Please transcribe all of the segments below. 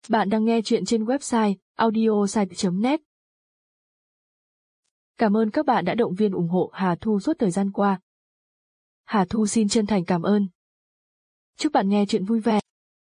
Bạn đang nghe chuyện trên website audiosite.net. Cảm ơn các bạn đã động viên ủng hộ Hà Thu suốt thời gian qua. Hà Thu xin chân thành cảm ơn. Chúc bạn nghe chuyện vui vẻ.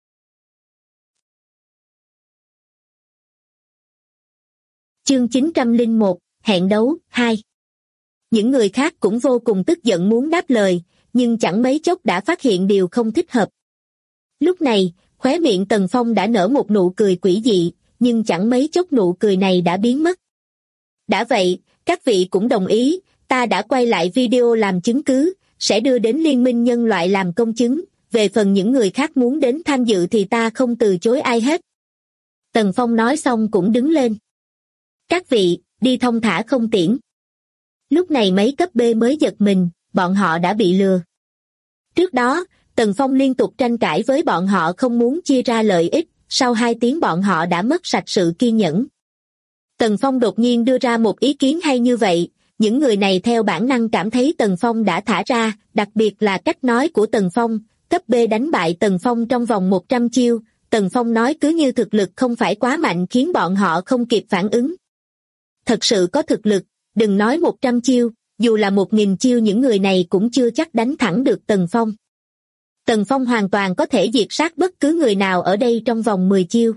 Chương 901, hẹn đấu, 2. Những người khác cũng vô cùng tức giận muốn đáp lời, nhưng chẳng mấy chốc đã phát hiện điều không thích hợp. Lúc này, khóe miệng Tần Phong đã nở một nụ cười quỷ dị, nhưng chẳng mấy chốc nụ cười này đã biến mất. Đã vậy, các vị cũng đồng ý, ta đã quay lại video làm chứng cứ, sẽ đưa đến Liên minh Nhân loại làm công chứng, về phần những người khác muốn đến tham dự thì ta không từ chối ai hết. Tần Phong nói xong cũng đứng lên. Các vị, đi thong thả không tiễn. Lúc này mấy cấp B mới giật mình, bọn họ đã bị lừa. Trước đó, Tần Phong liên tục tranh cãi với bọn họ không muốn chia ra lợi ích, sau 2 tiếng bọn họ đã mất sạch sự kiên nhẫn. Tần Phong đột nhiên đưa ra một ý kiến hay như vậy, những người này theo bản năng cảm thấy Tần Phong đã thả ra, đặc biệt là cách nói của Tần Phong, cấp B đánh bại Tần Phong trong vòng 100 chiêu, Tần Phong nói cứ như thực lực không phải quá mạnh khiến bọn họ không kịp phản ứng. Thật sự có thực lực, đừng nói 100 chiêu, dù là 1000 chiêu những người này cũng chưa chắc đánh thẳng được Tần Phong. Tần Phong hoàn toàn có thể diệt sát bất cứ người nào ở đây trong vòng 10 chiêu.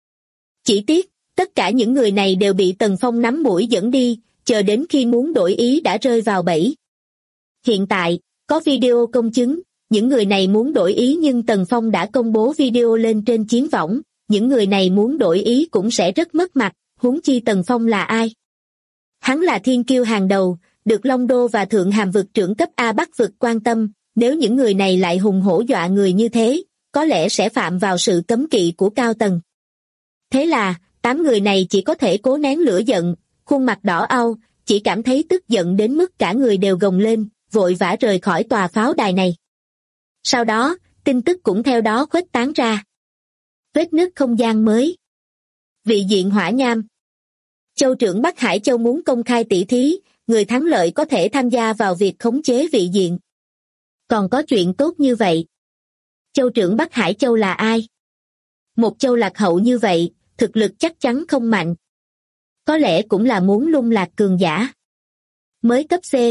Chỉ tiếc, tất cả những người này đều bị Tần Phong nắm mũi dẫn đi, chờ đến khi muốn đổi ý đã rơi vào bẫy. Hiện tại, có video công chứng, những người này muốn đổi ý nhưng Tần Phong đã công bố video lên trên chiến võng, những người này muốn đổi ý cũng sẽ rất mất mặt, huống chi Tần Phong là ai? Hắn là thiên kiêu hàng đầu, được Long Đô và Thượng Hàm vực trưởng cấp A Bắc vực quan tâm, nếu những người này lại hùng hổ dọa người như thế, có lẽ sẽ phạm vào sự cấm kỵ của cao tầng. Thế là, 8 người này chỉ có thể cố nén lửa giận, khuôn mặt đỏ au, chỉ cảm thấy tức giận đến mức cả người đều gồng lên, vội vã rời khỏi tòa pháo đài này. Sau đó, tin tức cũng theo đó khuếch tán ra. Vết nứt không gian mới. Vị diện hỏa nham. Châu trưởng Bắc Hải Châu muốn công khai tỷ thí, người thắng lợi có thể tham gia vào việc khống chế vị diện. Còn có chuyện tốt như vậy. Châu trưởng Bắc Hải Châu là ai? Một châu lạc hậu như vậy, thực lực chắc chắn không mạnh. Có lẽ cũng là muốn lung lạc cường giả. Mới cấp C.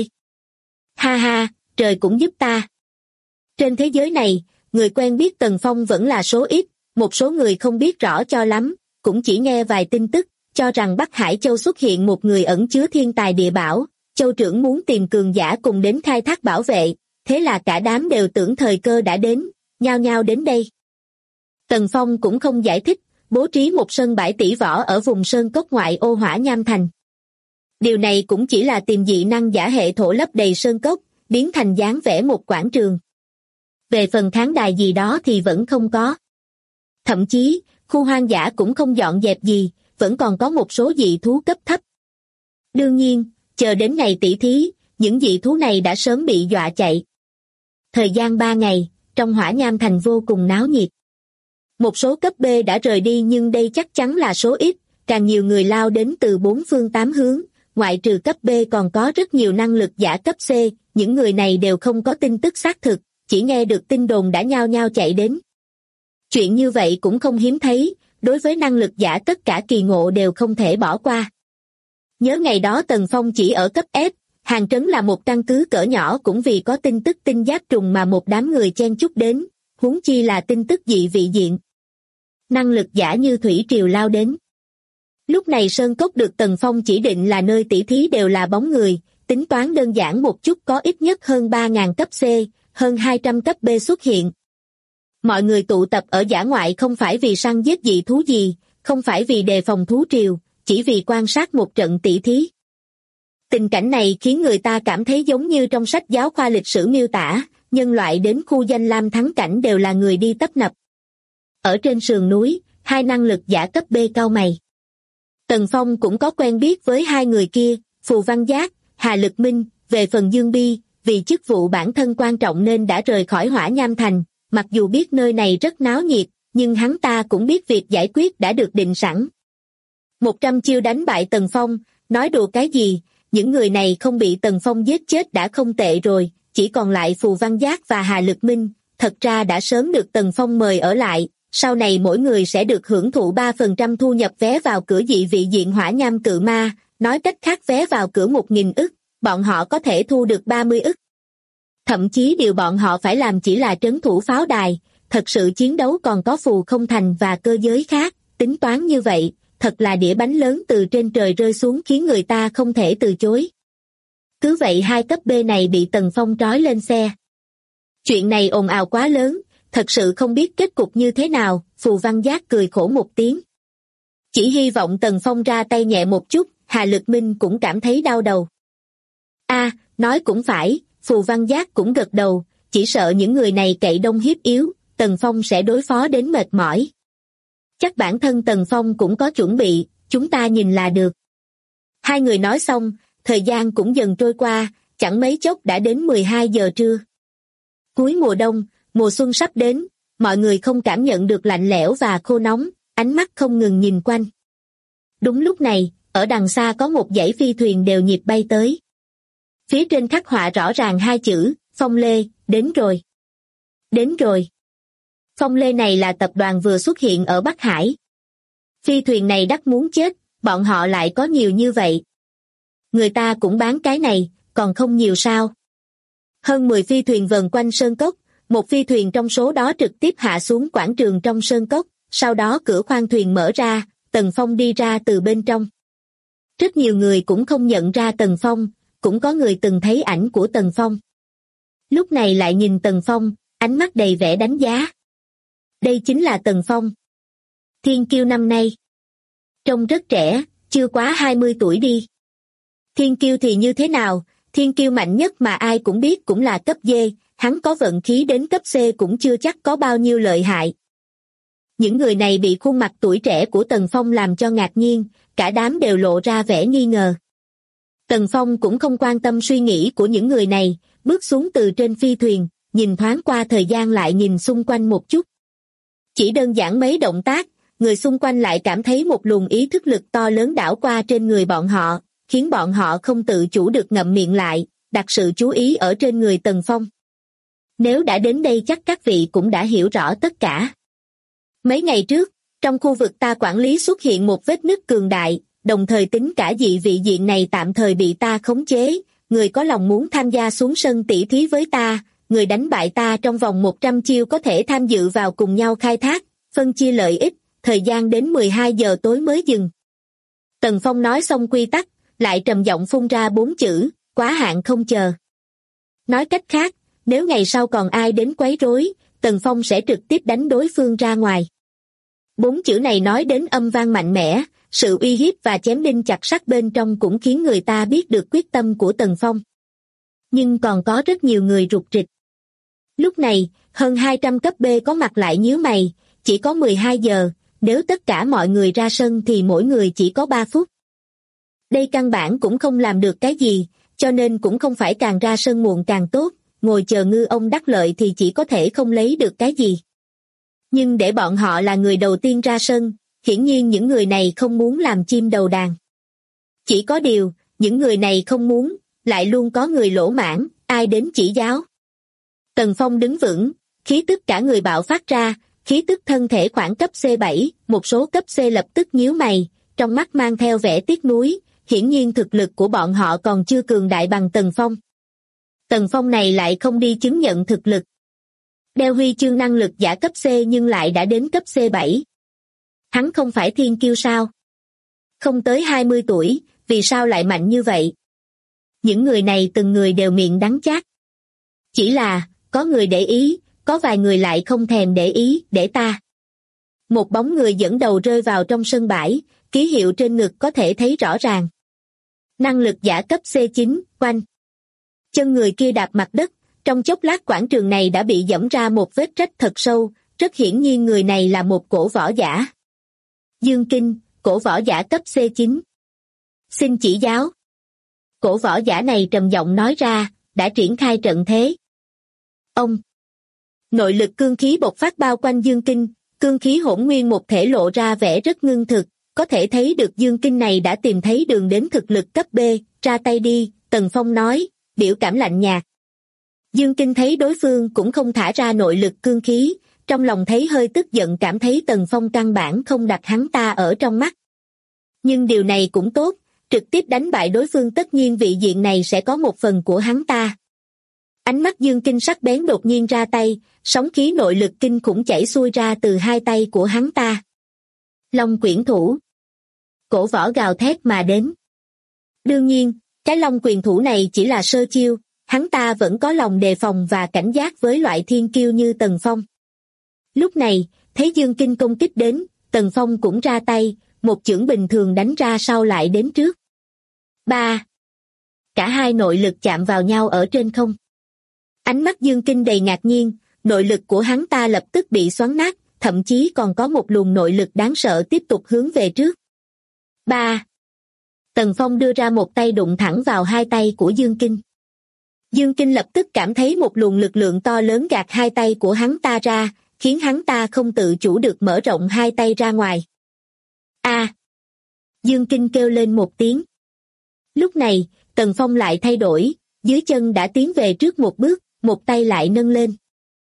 Ha ha, trời cũng giúp ta. Trên thế giới này, người quen biết Tần Phong vẫn là số ít, một số người không biết rõ cho lắm, cũng chỉ nghe vài tin tức, cho rằng Bắc Hải Châu xuất hiện một người ẩn chứa thiên tài địa bảo, châu trưởng muốn tìm cường giả cùng đến khai thác bảo vệ, thế là cả đám đều tưởng thời cơ đã đến, nhao nhao đến đây. Tần Phong cũng không giải thích, bố trí một sân bãi tỷ võ ở vùng sơn cốc ngoại ô Hỏa Nham Thành. Điều này cũng chỉ là tìm dị năng giả hệ thổ lấp đầy sơn cốc, biến thành dáng vẻ một quảng trường. Về phần khán đài gì đó thì vẫn không có. Thậm chí, khu hoang dã cũng không dọn dẹp gì, vẫn còn có một số dị thú cấp thấp. Đương nhiên, chờ đến ngày tỷ thí, những dị thú này đã sớm bị dọa chạy. Thời gian 3 ngày, trong Hỏa Nham Thành vô cùng náo nhiệt. Một số cấp B đã rời đi nhưng đây chắc chắn là số ít, càng nhiều người lao đến từ 4 phương 8 hướng, ngoại trừ cấp B còn có rất nhiều năng lực giả cấp C, những người này đều không có tin tức xác thực, chỉ nghe được tin đồn đã nhao nhao chạy đến. Chuyện như vậy cũng không hiếm thấy, đối với năng lực giả tất cả kỳ ngộ đều không thể bỏ qua. Nhớ ngày đó Tần Phong chỉ ở cấp S, Hàng Trấn là một căn cứ cỡ nhỏ cũng vì có tin tức tinh giáp trùng mà một đám người chen chúc đến, huống chi là tin tức dị vị diện. Năng lực giả như thủy triều lao đến. Lúc này Sơn Cốc được Tần Phong chỉ định là nơi tỷ thí đều là bóng người, tính toán đơn giản một chút có ít nhất hơn 3.000 cấp C, hơn 200 cấp B xuất hiện. Mọi người tụ tập ở dã ngoại không phải vì săn giết dị thú gì, không phải vì đề phòng thú triều, chỉ vì quan sát một trận tỷ thí. Tình cảnh này khiến người ta cảm thấy giống như trong sách giáo khoa lịch sử miêu tả, nhân loại đến khu danh lam thắng cảnh đều là người đi tấp nập. Ở trên sườn núi, 2 năng lực giả cấp B cau mày. Tần Phong cũng có quen biết với 2 người kia, Phù Văn Giác, Hà Lực Minh, về phần Dương Bi, vì chức vụ bản thân quan trọng nên đã rời khỏi Hỏa Nham Thành, mặc dù biết nơi này rất náo nhiệt, nhưng hắn ta cũng biết việc giải quyết đã được định sẵn. 100 chiêu đánh bại Tần Phong, nói đùa cái gì, những người này không bị Tần Phong giết chết đã không tệ rồi, chỉ còn lại Phù Văn Giác và Hà Lực Minh, thật ra đã sớm được Tần Phong mời ở lại, sau này mỗi người sẽ được hưởng thụ 3% thu nhập vé vào cửa dị vị diện hỏa nham cự ma, nói cách khác vé vào cửa 1.000 ức, bọn họ có thể thu được 30 ức. Thậm chí điều bọn họ phải làm chỉ là trấn thủ pháo đài, thật sự chiến đấu còn có phù không thành và cơ giới khác, tính toán như vậy, thật là đĩa bánh lớn từ trên trời rơi xuống khiến người ta không thể từ chối. Cứ vậy 2 cấp B này bị Tần Phong trói lên xe. Chuyện này ồn ào quá lớn, thật sự không biết kết cục như thế nào, Phù Văn Giác cười khổ một tiếng. Chỉ hy vọng Tần Phong ra tay nhẹ một chút, Hà Lực Minh cũng cảm thấy đau đầu. Nói cũng phải, Phù Văn Giác cũng gật đầu, chỉ sợ những người này cậy đông hiếp yếu, Tần Phong sẽ đối phó đến mệt mỏi. Chắc bản thân Tần Phong cũng có chuẩn bị, chúng ta nhìn là được. Hai người nói xong, thời gian cũng dần trôi qua, chẳng mấy chốc đã đến 12 giờ trưa. Cuối mùa đông, mùa xuân sắp đến, mọi người không cảm nhận được lạnh lẽo và khô nóng, ánh mắt không ngừng nhìn quanh. Đúng lúc này, ở đằng xa có một dãy phi thuyền đều nhịp bay tới. Phía trên khắc họa rõ ràng 2 chữ, Phong Lê, đến rồi. Đến rồi. Phong Lê này là tập đoàn vừa xuất hiện ở Bắc Hải. Phi thuyền này đắt muốn chết, bọn họ lại có nhiều như vậy. Người ta cũng bán cái này, còn không nhiều sao. Hơn 10 phi thuyền vần quanh sơn cốc, một phi thuyền trong số đó trực tiếp hạ xuống quảng trường trong sơn cốc, sau đó cửa khoang thuyền mở ra, Tần Phong đi ra từ bên trong. Rất nhiều người cũng không nhận ra Tần Phong, cũng có người từng thấy ảnh của Tần Phong. Lúc này lại nhìn Tần Phong, ánh mắt đầy vẻ đánh giá. Đây chính là Tần Phong. Thiên kiêu năm nay. Trông rất trẻ, chưa quá 20 tuổi đi. Thiên kiêu thì như thế nào, thiên kiêu mạnh nhất mà ai cũng biết cũng là cấp D, hắn có vận khí đến cấp C cũng chưa chắc có bao nhiêu lợi hại. Những người này bị khuôn mặt tuổi trẻ của Tần Phong làm cho ngạc nhiên, cả đám đều lộ ra vẻ nghi ngờ. Tần Phong cũng không quan tâm suy nghĩ của những người này, bước xuống từ trên phi thuyền, nhìn thoáng qua thời gian lại nhìn xung quanh một chút. Chỉ đơn giản mấy động tác, người xung quanh lại cảm thấy một luồng ý thức lực to lớn đảo qua trên người bọn họ, khiến bọn họ không tự chủ được ngậm miệng lại, đặt sự chú ý ở trên người Tần Phong. Nếu đã đến đây chắc các vị cũng đã hiểu rõ tất cả. Mấy ngày trước, trong khu vực ta quản lý xuất hiện một vết nứt cường đại, đồng thời tính cả dị vị diện này tạm thời bị ta khống chế, người có lòng muốn tham gia xuống sân tỷ thí với ta, người đánh bại ta trong vòng 100 chiêu có thể tham dự vào cùng nhau khai thác, phân chia lợi ích, thời gian đến 12 giờ tối mới dừng. Tần Phong nói xong quy tắc, lại trầm giọng phun ra 4 chữ, quá hạn không chờ. Nói cách khác, nếu ngày sau còn ai đến quấy rối, Tần Phong sẽ trực tiếp đánh đối phương ra ngoài. 4 chữ này nói đến âm vang mạnh mẽ, sự uy hiếp và chém đinh chặt sắt bên trong cũng khiến người ta biết được quyết tâm của Tần Phong. Nhưng còn có rất nhiều người rụt rịch. Lúc này, hơn 200 cấp B có mặt lại nhíu mày, chỉ có 12 giờ, nếu tất cả mọi người ra sân thì mỗi người chỉ có 3 phút. Đây căn bản cũng không làm được cái gì, cho nên cũng không phải càng ra sân muộn càng tốt, ngồi chờ ngư ông đắc lợi thì chỉ có thể không lấy được cái gì. Nhưng để bọn họ là người đầu tiên ra sân, hiển nhiên những người này không muốn làm chim đầu đàn. Chỉ có điều, những người này không muốn, lại luôn có người lỗ mãn, ai đến chỉ giáo. Tần Phong đứng vững, khí tức cả người bạo phát ra, khí tức thân thể khoảng cấp C7, một số cấp C lập tức nhíu mày, trong mắt mang theo vẻ tiếc nuối, hiển nhiên thực lực của bọn họ còn chưa cường đại bằng Tần Phong. Tần Phong này lại không đi chứng nhận thực lực. Đeo huy chương năng lực giả cấp C nhưng lại đã đến cấp C7. Hắn không phải thiên kiêu sao? Không tới 20 tuổi, vì sao lại mạnh như vậy? Những người này từng người đều miệng đắng chát. Chỉ là, có người để ý, có vài người lại không thèm để ý, để ta. Một bóng người dẫn đầu rơi vào trong sân bãi, ký hiệu trên ngực có thể thấy rõ ràng. Năng lực giả cấp C9, quanh. Chân người kia đạp mặt đất, trong chốc lát quảng trường này đã bị giẫm ra một vết rách thật sâu, rất hiển nhiên người này là một cổ võ giả. Dương Kinh, cổ võ giả cấp C9. Xin chỉ giáo. Cổ võ giả này trầm giọng nói ra, đã triển khai trận thế. Ông. Nội lực cương khí bộc phát bao quanh Dương Kinh, cương khí hỗn nguyên một thể lộ ra vẻ rất ngưng thực, có thể thấy được Dương Kinh này đã tìm thấy đường đến thực lực cấp B, ra tay đi, Tần Phong nói, biểu cảm lạnh nhạt. Dương Kinh thấy đối phương cũng không thả ra nội lực cương khí, trong lòng thấy hơi tức giận, cảm thấy Tần Phong căn bản không đặt hắn ta ở trong mắt. Nhưng điều này cũng tốt, trực tiếp đánh bại đối phương tất nhiên vị diện này sẽ có một phần của hắn ta. Ánh mắt Dương Kinh sắc bén đột nhiên ra tay, sóng khí nội lực kinh khủng chảy xuôi ra từ hai tay của hắn ta. Long quyển thủ. Cổ võ gào thét mà đến. Đương nhiên, cái long quyền thủ này chỉ là sơ chiêu, hắn ta vẫn có lòng đề phòng và cảnh giác với loại thiên kiêu như Tần Phong. Lúc này, thấy Dương Kinh công kích đến, Tần Phong cũng ra tay, một chưởng bình thường đánh ra sau lại đến trước. 3. Cả hai nội lực chạm vào nhau ở trên không. Ánh mắt Dương Kinh đầy ngạc nhiên, nội lực của hắn ta lập tức bị xoắn nát, thậm chí còn có một luồng nội lực đáng sợ tiếp tục hướng về trước. 3. Tần Phong đưa ra một tay đụng thẳng vào hai tay của Dương Kinh. Dương Kinh lập tức cảm thấy một luồng lực lượng to lớn gạt hai tay của hắn ta ra, khiến hắn ta không tự chủ được mở rộng hai tay ra ngoài. A! Dương Kinh kêu lên một tiếng. Lúc này, Tần Phong lại thay đổi, dưới chân đã tiến về trước một bước, một tay lại nâng lên.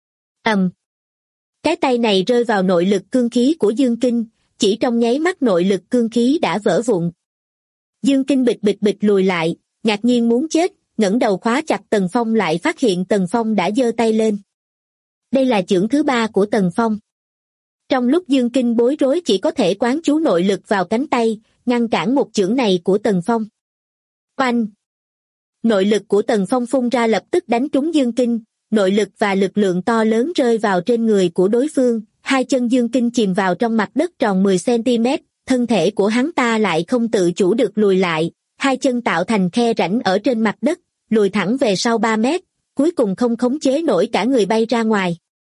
Cái tay này rơi vào nội lực cương khí của Dương Kinh, chỉ trong nháy mắt nội lực cương khí đã vỡ vụn. Dương Kinh bịch bịch bịch lùi lại, ngạc nhiên muốn chết, ngẩng đầu khóa chặt Tần Phong lại phát hiện Tần Phong đã giơ tay lên. Đây là chưởng thứ 3 của Tần Phong. Trong lúc Dương Kinh bối rối chỉ có thể quán chú nội lực vào cánh tay, ngăn cản một chưởng này của Tần Phong. Oanh! Nội lực của Tần Phong phun ra lập tức đánh trúng Dương Kinh, nội lực và lực lượng to lớn rơi vào trên người của đối phương, hai chân Dương Kinh chìm vào trong mặt đất tròn 10 cm, thân thể của hắn ta lại không tự chủ được lùi lại, hai chân tạo thành khe rãnh ở trên mặt đất, lùi thẳng về sau 3 mét, cuối cùng không khống chế nổi cả người bay ra ngoài.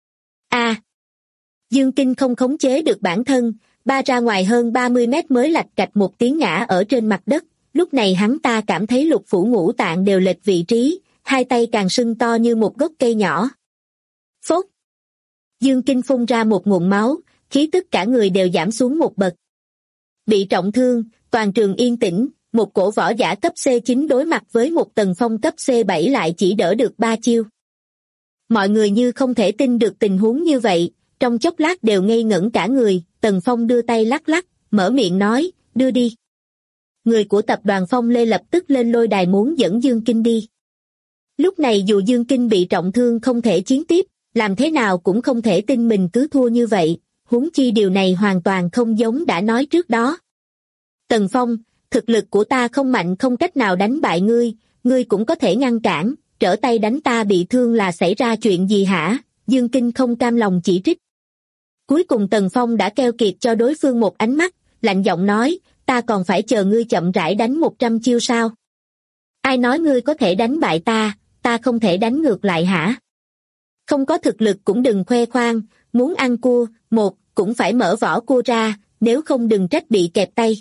Dương Kinh không khống chế được bản thân, ba ra ngoài hơn 30 mét mới lạch cạch một tiếng ngã ở trên mặt đất, lúc này hắn ta cảm thấy lục phủ ngũ tạng đều lệch vị trí, hai tay càng sưng to như một gốc cây nhỏ. Phốt! Dương Kinh phun ra một nguồn máu, khí tức cả người đều giảm xuống một bậc. Bị trọng thương, toàn trường yên tĩnh, một cổ võ giả cấp C9 đối mặt với một Tần Phong cấp C7 lại chỉ đỡ được 3 chiêu. Mọi người như không thể tin được tình huống như vậy, trong chốc lát đều ngây ngẩn cả người. Tần Phong đưa tay lắc lắc, mở miệng nói, đưa đi. Người của tập đoàn Phong Lê lập tức lên lôi đài muốn dẫn Dương Kinh đi. Lúc này dù Dương Kinh bị trọng thương không thể chiến tiếp, làm thế nào cũng không thể tin mình cứ thua như vậy, huống chi điều này hoàn toàn không giống đã nói trước đó. Tần Phong, thực lực của ta không mạnh không cách nào đánh bại ngươi, ngươi cũng có thể ngăn cản, trở tay đánh ta bị thương là xảy ra chuyện gì hả? Dương Kinh không cam lòng chỉ trích. Cuối cùng Tần Phong đã keo kiệt cho đối phương một ánh mắt, lạnh giọng nói, ta còn phải chờ ngươi chậm rãi đánh 100 chiêu sao? Ai nói ngươi có thể đánh bại ta, ta không thể đánh ngược lại hả? Không có thực lực cũng đừng khoe khoang, muốn ăn cua, cũng phải mở vỏ cua ra, nếu không đừng trách bị kẹp tay.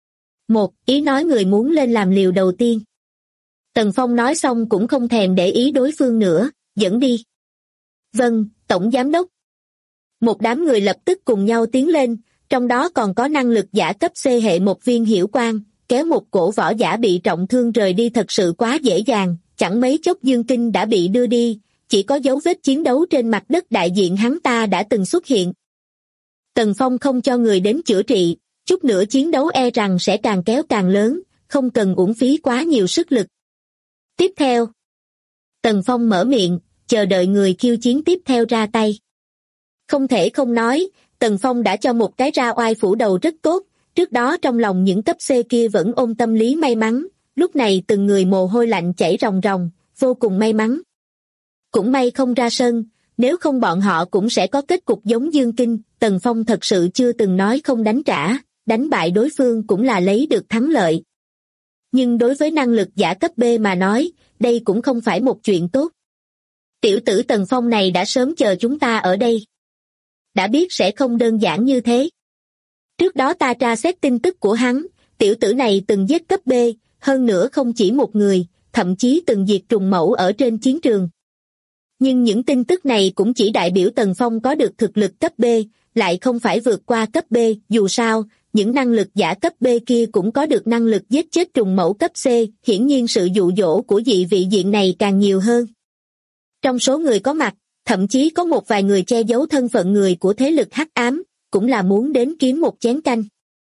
Ý nói người muốn lên làm liều đầu tiên. Tần Phong nói xong cũng không thèm để ý đối phương nữa, dẫn đi. Vâng, Tổng Giám đốc. Một đám người lập tức cùng nhau tiến lên, trong đó còn có năng lực giả cấp C hệ một Viên Hiểu Quang, kéo một cổ võ giả bị trọng thương rời đi thật sự quá dễ dàng, chẳng mấy chốc Dương Kinh đã bị đưa đi, chỉ có dấu vết chiến đấu trên mặt đất đại diện hắn ta đã từng xuất hiện. Tần Phong không cho người đến chữa trị, chút nữa chiến đấu e rằng sẽ càng kéo càng lớn, không cần uổng phí quá nhiều sức lực. Tiếp theo, Tần Phong mở miệng, chờ đợi người khiêu chiến tiếp theo ra tay. Không thể không nói, Tần Phong đã cho một cái ra oai phủ đầu rất tốt, trước đó trong lòng những cấp C kia vẫn ôm tâm lý may mắn, lúc này từng người mồ hôi lạnh chảy ròng ròng, vô cùng may mắn. Cũng may không ra sân, nếu không bọn họ cũng sẽ có kết cục giống Dương Kinh. Tần Phong thật sự chưa từng nói không đánh trả, đánh bại đối phương cũng là lấy được thắng lợi. Nhưng đối với năng lực giả cấp B mà nói, đây cũng không phải một chuyện tốt. Tiểu tử Tần Phong này đã sớm chờ chúng ta ở đây. Đã biết sẽ không đơn giản như thế. Trước đó ta tra xét tin tức của hắn, tiểu tử này từng giết cấp B, hơn nữa không chỉ một người, thậm chí từng diệt trùng mẫu ở trên chiến trường. Nhưng những tin tức này cũng chỉ đại biểu Tần Phong có được thực lực cấp B, lại không phải vượt qua cấp B, dù sao, những năng lực giả cấp B kia cũng có được năng lực giết chết trùng mẫu cấp C, hiển nhiên sự dụ dỗ của dị vị diện này càng nhiều hơn. Trong số người có mặt, thậm chí có một vài người che giấu thân phận người của thế lực hắc ám, cũng là muốn đến kiếm một chén canh.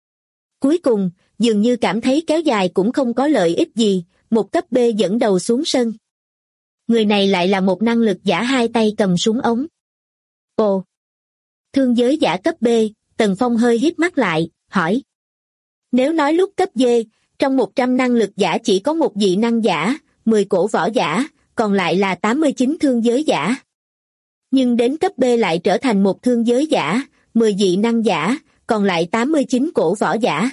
Cuối cùng, dường như cảm thấy kéo dài cũng không có lợi ích gì, một cấp B dẫn đầu xuống sân. Người này lại là một năng lực giả hai tay cầm súng ống. Ồ! Thương giới giả cấp B, Tần Phong hơi híp mắt lại, hỏi. Nếu nói lúc cấp D, trong 100 năng lực giả chỉ có một dị năng giả, 10 cổ võ giả, còn lại là 89 thương giới giả. Nhưng đến cấp B lại trở thành một thương giới giả, 10 dị năng giả, còn lại 89 cổ võ giả.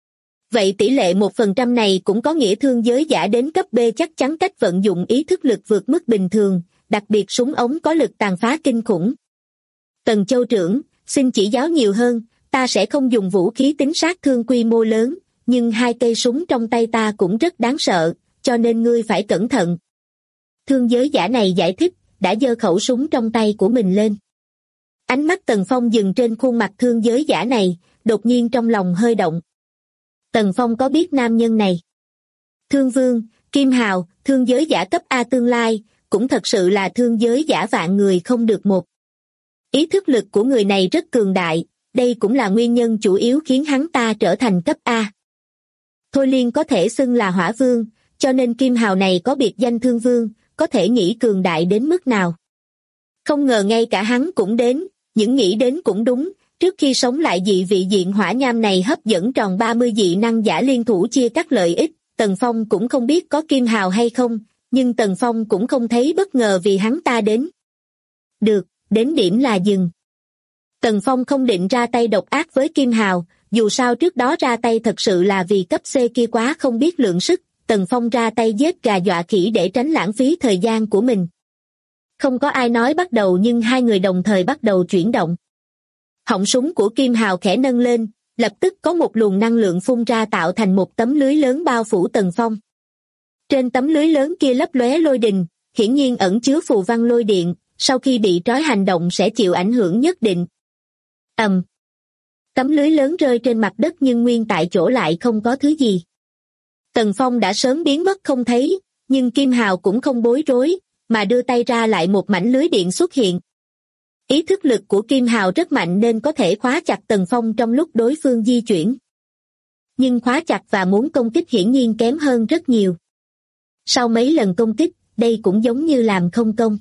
Vậy tỷ lệ 1% này cũng có nghĩa thương giới giả đến cấp B chắc chắn cách vận dụng ý thức lực vượt mức bình thường, đặc biệt súng ống có lực tàn phá kinh khủng. Tần Châu trưởng, xin chỉ giáo nhiều hơn, ta sẽ không dùng vũ khí tính sát thương quy mô lớn, nhưng 2 cây súng trong tay ta cũng rất đáng sợ, cho nên ngươi phải cẩn thận. Thương giới giả này giải thích, đã giơ khẩu súng trong tay của mình lên. Ánh mắt Tần Phong dừng trên khuôn mặt thương giới giả này, đột nhiên trong lòng hơi động. Tần Phong có biết nam nhân này. Thương Vương, Kim Hào, thương giới giả cấp A tương lai, cũng thật sự là thương giới giả vạn người không được một. Ý thức lực của người này rất cường đại, đây cũng là nguyên nhân chủ yếu khiến hắn ta trở thành cấp A. Thôi Liên có thể xưng là Hỏa Vương, cho nên Kim Hào này có biệt danh Thương Vương, có thể nghĩ cường đại đến mức nào. Không ngờ ngay cả hắn cũng đến, những nghĩ đến cũng đúng, trước khi sống lại dị vị diện hỏa nham này hấp dẫn tròn 30 dị năng giả liên thủ chia cắt lợi ích, Tần Phong cũng không biết có Kim Hào hay không, nhưng Tần Phong cũng không thấy bất ngờ vì hắn ta đến. Được, đến điểm là dừng. Tần Phong không định ra tay độc ác với Kim Hào, dù sao trước đó ra tay thật sự là vì cấp C kia quá không biết lượng sức, Tần Phong ra tay giết gà dọa khỉ để tránh lãng phí thời gian của mình. Không có ai nói bắt đầu nhưng hai người đồng thời bắt đầu chuyển động. Họng súng của Kim Hào khẽ nâng lên, lập tức có một luồng năng lượng phun ra tạo thành một tấm lưới lớn bao phủ Tần Phong. Trên tấm lưới lớn kia lấp lóe lôi đình, hiển nhiên ẩn chứa phù văn lôi điện, sau khi bị trói hành động sẽ chịu ảnh hưởng nhất định. Tấm lưới lớn rơi trên mặt đất nhưng nguyên tại chỗ lại không có thứ gì. Tần Phong đã sớm biến mất không thấy, nhưng Kim Hào cũng không bối rối, mà đưa tay ra lại một mảnh lưới điện xuất hiện. Ý thức lực của Kim Hào rất mạnh nên có thể khóa chặt Tần Phong trong lúc đối phương di chuyển. Nhưng khóa chặt và muốn công kích hiển nhiên kém hơn rất nhiều. Sau mấy lần công kích, đây cũng giống như làm không công.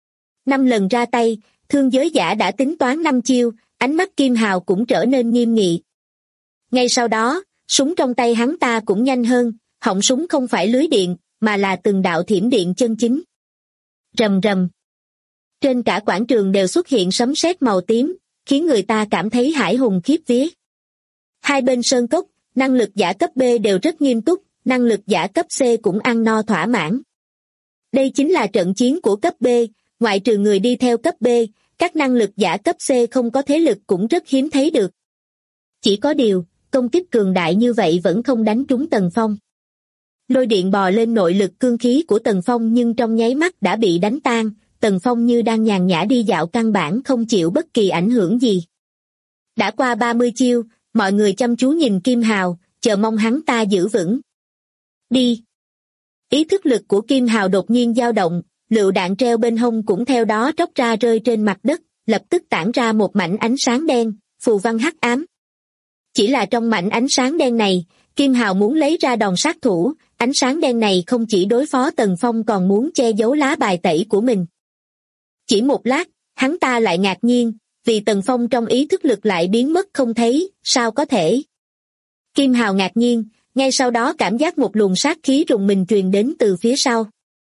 5 lần ra tay, thương giới giả đã tính toán 5 chiêu, ánh mắt Kim Hào cũng trở nên nghiêm nghị. Ngay sau đó, súng trong tay hắn ta cũng nhanh hơn, họng súng không phải lưới điện, mà là từng đạo thiểm điện chân chính. Rầm rầm. Trên cả quảng trường đều xuất hiện sấm sét màu tím, khiến người ta cảm thấy hãi hùng khiếp vía. Hai bên sơn cốc, năng lực giả cấp B đều rất nghiêm túc, năng lực giả cấp C cũng ăn no thỏa mãn. Đây chính là trận chiến của cấp B, ngoại trừ người đi theo cấp B, các năng lực giả cấp C không có thế lực cũng rất hiếm thấy được. Chỉ có điều, công kích cường đại như vậy vẫn không đánh trúng Tần Phong. Lôi điện bò lên nội lực cương khí của Tần Phong nhưng trong nháy mắt đã bị đánh tan, Tần Phong như đang nhàn nhã đi dạo căn bản không chịu bất kỳ ảnh hưởng gì. Đã qua 30 chiêu, mọi người chăm chú nhìn Kim Hào, chờ mong hắn ta giữ vững. Đi! Ý thức lực của Kim Hào đột nhiên dao động, lựu đạn treo bên hông cũng theo đó tróc ra rơi trên mặt đất, lập tức tản ra một mảnh ánh sáng đen, phù văn hắc ám. Chỉ là trong mảnh ánh sáng đen này, Kim Hào muốn lấy ra đòn sát thủ, ánh sáng đen này không chỉ đối phó Tần Phong còn muốn che giấu lá bài tẩy của mình. Chỉ một lát, hắn ta lại ngạc nhiên, vì Tần Phong trong ý thức lực lại biến mất không thấy, sao có thể? Kim Hào ngạc nhiên, ngay sau đó cảm giác một luồng sát khí rùng mình truyền đến từ phía sau.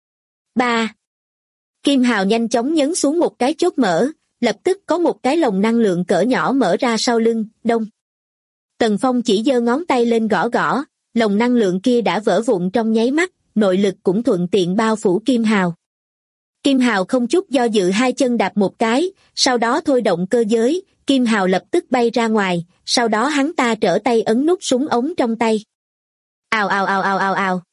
3. Kim Hào nhanh chóng nhấn xuống một cái chốt mở, lập tức có một cái lồng năng lượng cỡ nhỏ mở ra sau lưng, đông. Tần Phong chỉ giơ ngón tay lên gõ gõ, lồng năng lượng kia đã vỡ vụn trong nháy mắt, nội lực cũng thuận tiện bao phủ Kim Hào. Kim Hào không chút do dự hai chân đạp một cái, sau đó thôi động cơ giới, Kim Hào lập tức bay ra ngoài, sau đó hắn ta trở tay ấn nút súng ống trong tay. Ào ào ào ào ào ào.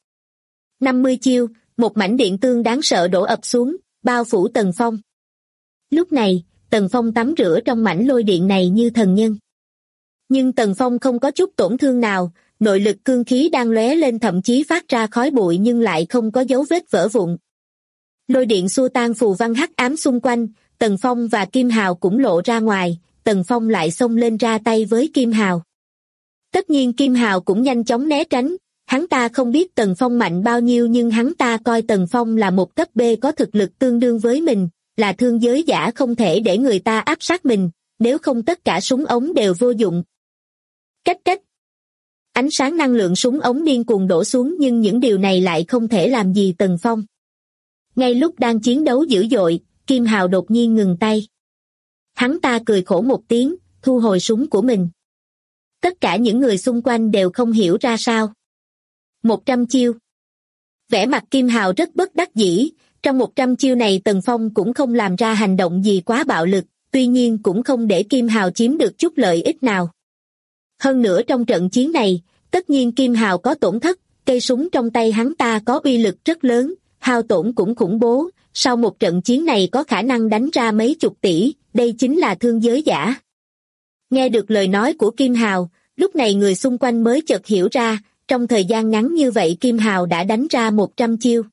50 chiêu, một mảnh điện tương đáng sợ đổ ập xuống, bao phủ Tần Phong. Lúc này, Tần Phong tắm rửa trong mảnh lôi điện này như thần nhân. Nhưng Tần Phong không có chút tổn thương nào, nội lực cương khí đang lóe lên thậm chí phát ra khói bụi nhưng lại không có dấu vết vỡ vụn. Lôi điện xua tan phù văn hắc ám xung quanh, Tần Phong và Kim Hào cũng lộ ra ngoài, Tần Phong lại xông lên ra tay với Kim Hào. Tất nhiên Kim Hào cũng nhanh chóng né tránh, hắn ta không biết Tần Phong mạnh bao nhiêu nhưng hắn ta coi Tần Phong là một cấp B có thực lực tương đương với mình, là thương giới giả không thể để người ta áp sát mình, nếu không tất cả súng ống đều vô dụng. Cách cách. Ánh sáng năng lượng súng ống điên cuồng đổ xuống nhưng những điều này lại không thể làm gì Tần Phong. Ngay lúc đang chiến đấu dữ dội, Kim Hào đột nhiên ngừng tay. Hắn ta cười khổ một tiếng, thu hồi súng của mình. Tất cả những người xung quanh đều không hiểu ra sao. 100 chiêu. Vẻ mặt Kim Hào rất bất đắc dĩ, trong 100 chiêu này Tần Phong cũng không làm ra hành động gì quá bạo lực, tuy nhiên cũng không để Kim Hào chiếm được chút lợi ích nào. Hơn nữa trong trận chiến này, tất nhiên Kim Hào có tổn thất, cây súng trong tay hắn ta có uy lực rất lớn, hao tổn cũng khủng bố, sau một trận chiến này có khả năng đánh ra mấy chục tỷ, đây chính là thương giới giả. Nghe được lời nói của Kim Hào, lúc này người xung quanh mới chợt hiểu ra, trong thời gian ngắn như vậy Kim Hào đã đánh ra 100 chiêu.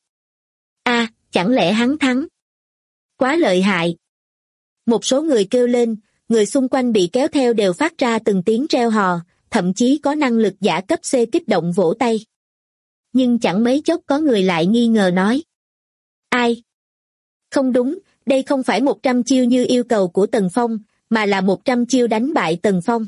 Chẳng lẽ hắn thắng? Quá lợi hại. Một số người kêu lên, người xung quanh bị kéo theo đều phát ra từng tiếng reo hò, thậm chí có năng lực giả cấp C kích động vỗ tay. Nhưng chẳng mấy chốc có người lại nghi ngờ nói. Ai? Không đúng, đây không phải 100 chiêu như yêu cầu của Tần Phong, mà là 100 chiêu đánh bại Tần Phong.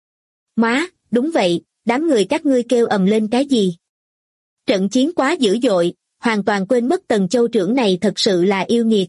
Má, đúng vậy, đám người các ngươi kêu ầm lên cái gì? Trận chiến quá dữ dội, hoàn toàn quên mất Tần Châu trưởng này thật sự là yêu nghiệt.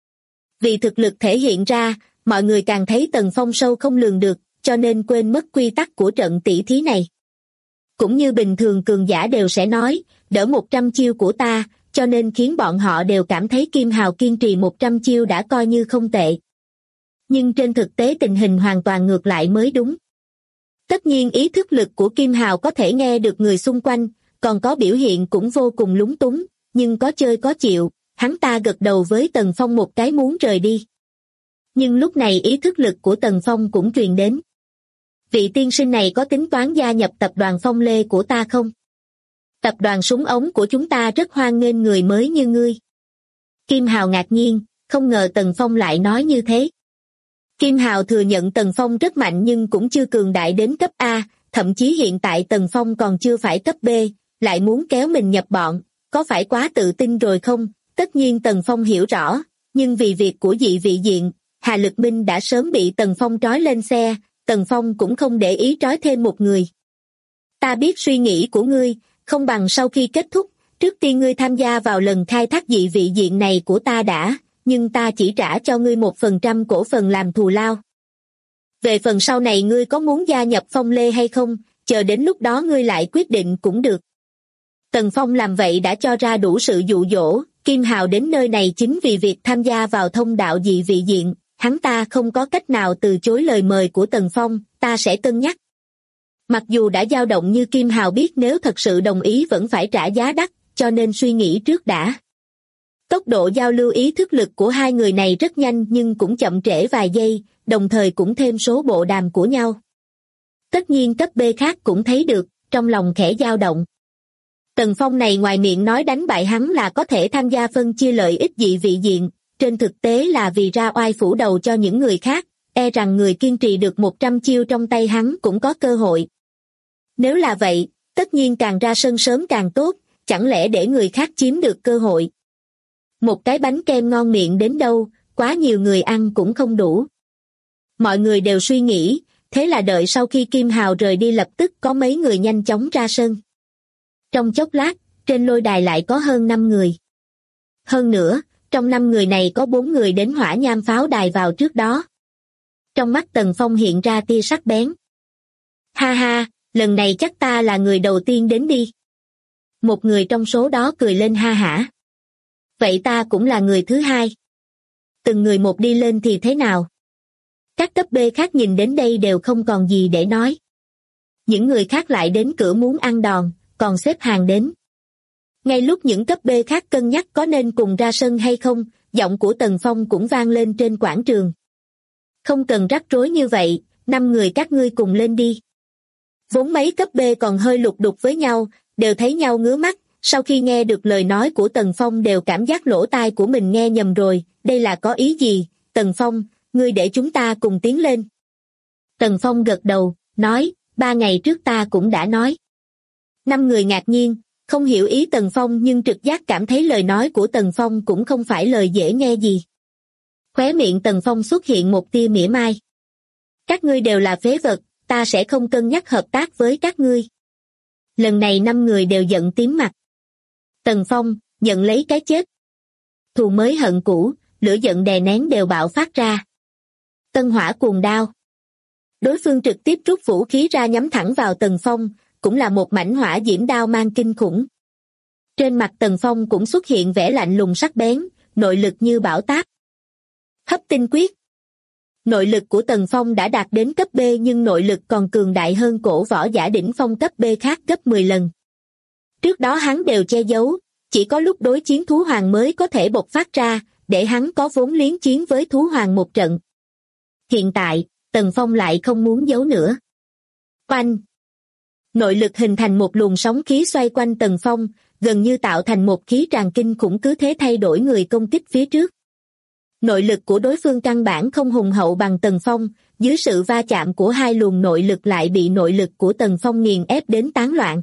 Vì thực lực thể hiện ra, mọi người càng thấy Tần Phong sâu không lường được, cho nên quên mất quy tắc của trận tỷ thí này. Cũng như bình thường cường giả đều sẽ nói, đỡ 100 chiêu của ta, cho nên khiến bọn họ đều cảm thấy Kim Hào kiên trì 100 chiêu đã coi như không tệ. Nhưng trên thực tế tình hình hoàn toàn ngược lại mới đúng. Tất nhiên ý thức lực của Kim Hào có thể nghe được người xung quanh, còn có biểu hiện cũng vô cùng lúng túng, nhưng có chơi có chịu, hắn ta gật đầu với Tần Phong một cái muốn rời đi. Nhưng lúc này ý thức lực của Tần Phong cũng truyền đến. Vị tiên sinh này có tính toán gia nhập tập đoàn Phong Lê của ta không? Tập đoàn súng ống của chúng ta rất hoan nghênh người mới như ngươi. Kim Hào ngạc nhiên, không ngờ Tần Phong lại nói như thế. Kim Hào thừa nhận Tần Phong rất mạnh nhưng cũng chưa cường đại đến cấp A, thậm chí hiện tại Tần Phong còn chưa phải cấp B, lại muốn kéo mình nhập bọn, có phải quá tự tin rồi không? Tất nhiên Tần Phong hiểu rõ, nhưng vì việc của dị vị diện, Hà Lực Minh đã sớm bị Tần Phong trói lên xe, Tần Phong cũng không để ý trói thêm một người. Ta biết suy nghĩ của ngươi, không bằng sau khi kết thúc, trước tiên ngươi tham gia vào lần khai thác dị vị diện này của ta đã, nhưng ta chỉ trả cho ngươi 1% cổ phần làm thù lao. Về phần sau này ngươi có muốn gia nhập Phong Lê hay không, chờ đến lúc đó ngươi lại quyết định cũng được. Tần Phong làm vậy đã cho ra đủ sự dụ dỗ, Kim Hào đến nơi này chính vì việc tham gia vào thông đạo dị vị diện, hắn ta không có cách nào từ chối lời mời của Tần Phong, ta sẽ cân nhắc. Mặc dù đã dao động như Kim Hào biết nếu thật sự đồng ý vẫn phải trả giá đắt, cho nên suy nghĩ trước đã. Tốc độ giao lưu ý thức lực của hai người này rất nhanh nhưng cũng chậm trễ vài giây, đồng thời cũng thêm số bộ đàm của nhau. Tất nhiên cấp B khác cũng thấy được, trong lòng khẽ dao động. Tần Phong này ngoài miệng nói đánh bại hắn là có thể tham gia phân chia lợi ích dị vị diện, trên thực tế là vì ra oai phủ đầu cho những người khác, e rằng người kiên trì được 100 chiêu trong tay hắn cũng có cơ hội. Nếu là vậy, tất nhiên càng ra sân sớm càng tốt, chẳng lẽ để người khác chiếm được cơ hội. Một cái bánh kem ngon miệng đến đâu, quá nhiều người ăn cũng không đủ. Mọi người đều suy nghĩ, thế là đợi sau khi Kim Hào rời đi lập tức có mấy người nhanh chóng ra sân. Trong chốc lát, trên lôi đài lại có hơn 5 người. Hơn nữa, trong 5 người này có 4 người đến hỏa nham pháo đài vào trước đó. Trong mắt Tần Phong hiện ra tia sắc bén. Ha ha, lần này chắc ta là người đầu tiên đến đi. Một người trong số đó cười lên ha hả. Vậy ta cũng là người thứ hai. Từng người một đi lên thì thế nào? Các cấp B khác nhìn đến đây đều không còn gì để nói. Những người khác lại đến cửa muốn ăn đòn, còn xếp hàng đến. Ngay lúc những cấp B khác cân nhắc có nên cùng ra sân hay không, giọng của Tần Phong cũng vang lên trên quảng trường. Không cần rắc rối như vậy, 5 người các ngươi cùng lên đi. Vốn mấy cấp B còn hơi lục đục với nhau, đều thấy nhau ngứa mắt, sau khi nghe được lời nói của Tần Phong đều cảm giác lỗ tai của mình nghe nhầm rồi, đây là có ý gì, Tần Phong, ngươi để chúng ta cùng tiến lên. Tần Phong gật đầu, nói, 3 ngày trước ta cũng đã nói. 5 người ngạc nhiên, không hiểu ý Tần Phong nhưng trực giác cảm thấy lời nói của Tần Phong cũng không phải lời dễ nghe gì. Khóe miệng Tần Phong xuất hiện một tia mỉa mai. Các ngươi đều là phế vật, ta sẽ không cân nhắc hợp tác với các ngươi. Lần này 5 người đều giận tím mặt. Tần Phong, nhận lấy cái chết. Thù mới hận cũ, lửa giận đè nén đều bạo phát ra. Tân hỏa cuồng đao. Đối phương trực tiếp rút vũ khí ra nhắm thẳng vào Tần Phong, cũng là một mảnh hỏa diễm đao mang kinh khủng. Trên mặt Tần Phong cũng xuất hiện vẻ lạnh lùng sắc bén, nội lực như bão táp. Hấp tinh quyết. Nội lực của Tần Phong đã đạt đến cấp B nhưng nội lực còn cường đại hơn cổ võ giả đỉnh phong cấp B khác gấp 10 lần. Trước đó hắn đều che giấu, chỉ có lúc đối chiến thú hoàng mới có thể bộc phát ra, để hắn có vốn liếng chiến với thú hoàng một trận. Hiện tại, Tần Phong lại không muốn giấu nữa. Oanh! Nội lực hình thành một luồng sóng khí xoay quanh Tần Phong, gần như tạo thành một khí tràn kinh khủng cứ thế thay đổi người công kích phía trước. Nội lực của đối phương căn bản không hùng hậu bằng Tần Phong, dưới sự va chạm của hai luồng nội lực lại bị nội lực của Tần Phong nghiền ép đến tán loạn.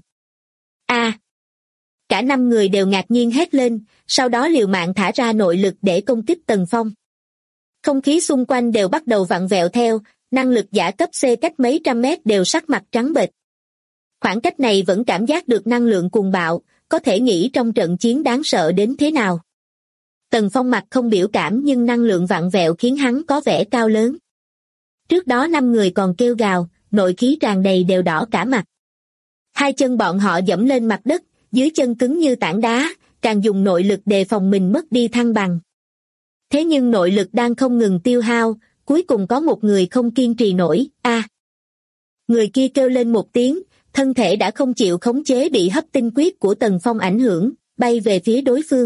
A! Cả 5 người đều ngạc nhiên hét lên, sau đó liều mạng thả ra nội lực để công kích Tần Phong. Không khí xung quanh đều bắt đầu vặn vẹo theo, năng lực giả cấp C cách mấy trăm mét đều sắc mặt trắng bệch. Khoảng cách này vẫn cảm giác được năng lượng cuồng bạo, có thể nghĩ trong trận chiến đáng sợ đến thế nào. Tần Phong mặt không biểu cảm nhưng năng lượng vặn vẹo khiến hắn có vẻ cao lớn. Trước đó 5 người còn kêu gào, nội khí tràn đầy đều đỏ cả mặt. Hai chân bọn họ dẫm lên mặt đất, dưới chân cứng như tảng đá, càng dùng nội lực đề phòng mình mất đi thăng bằng. Thế nhưng nội lực đang không ngừng tiêu hao, cuối cùng có một người không kiên trì nổi, Người kia kêu lên một tiếng, thân thể đã không chịu khống chế bị hấp tinh quyết của Tần Phong ảnh hưởng, bay về phía đối phương.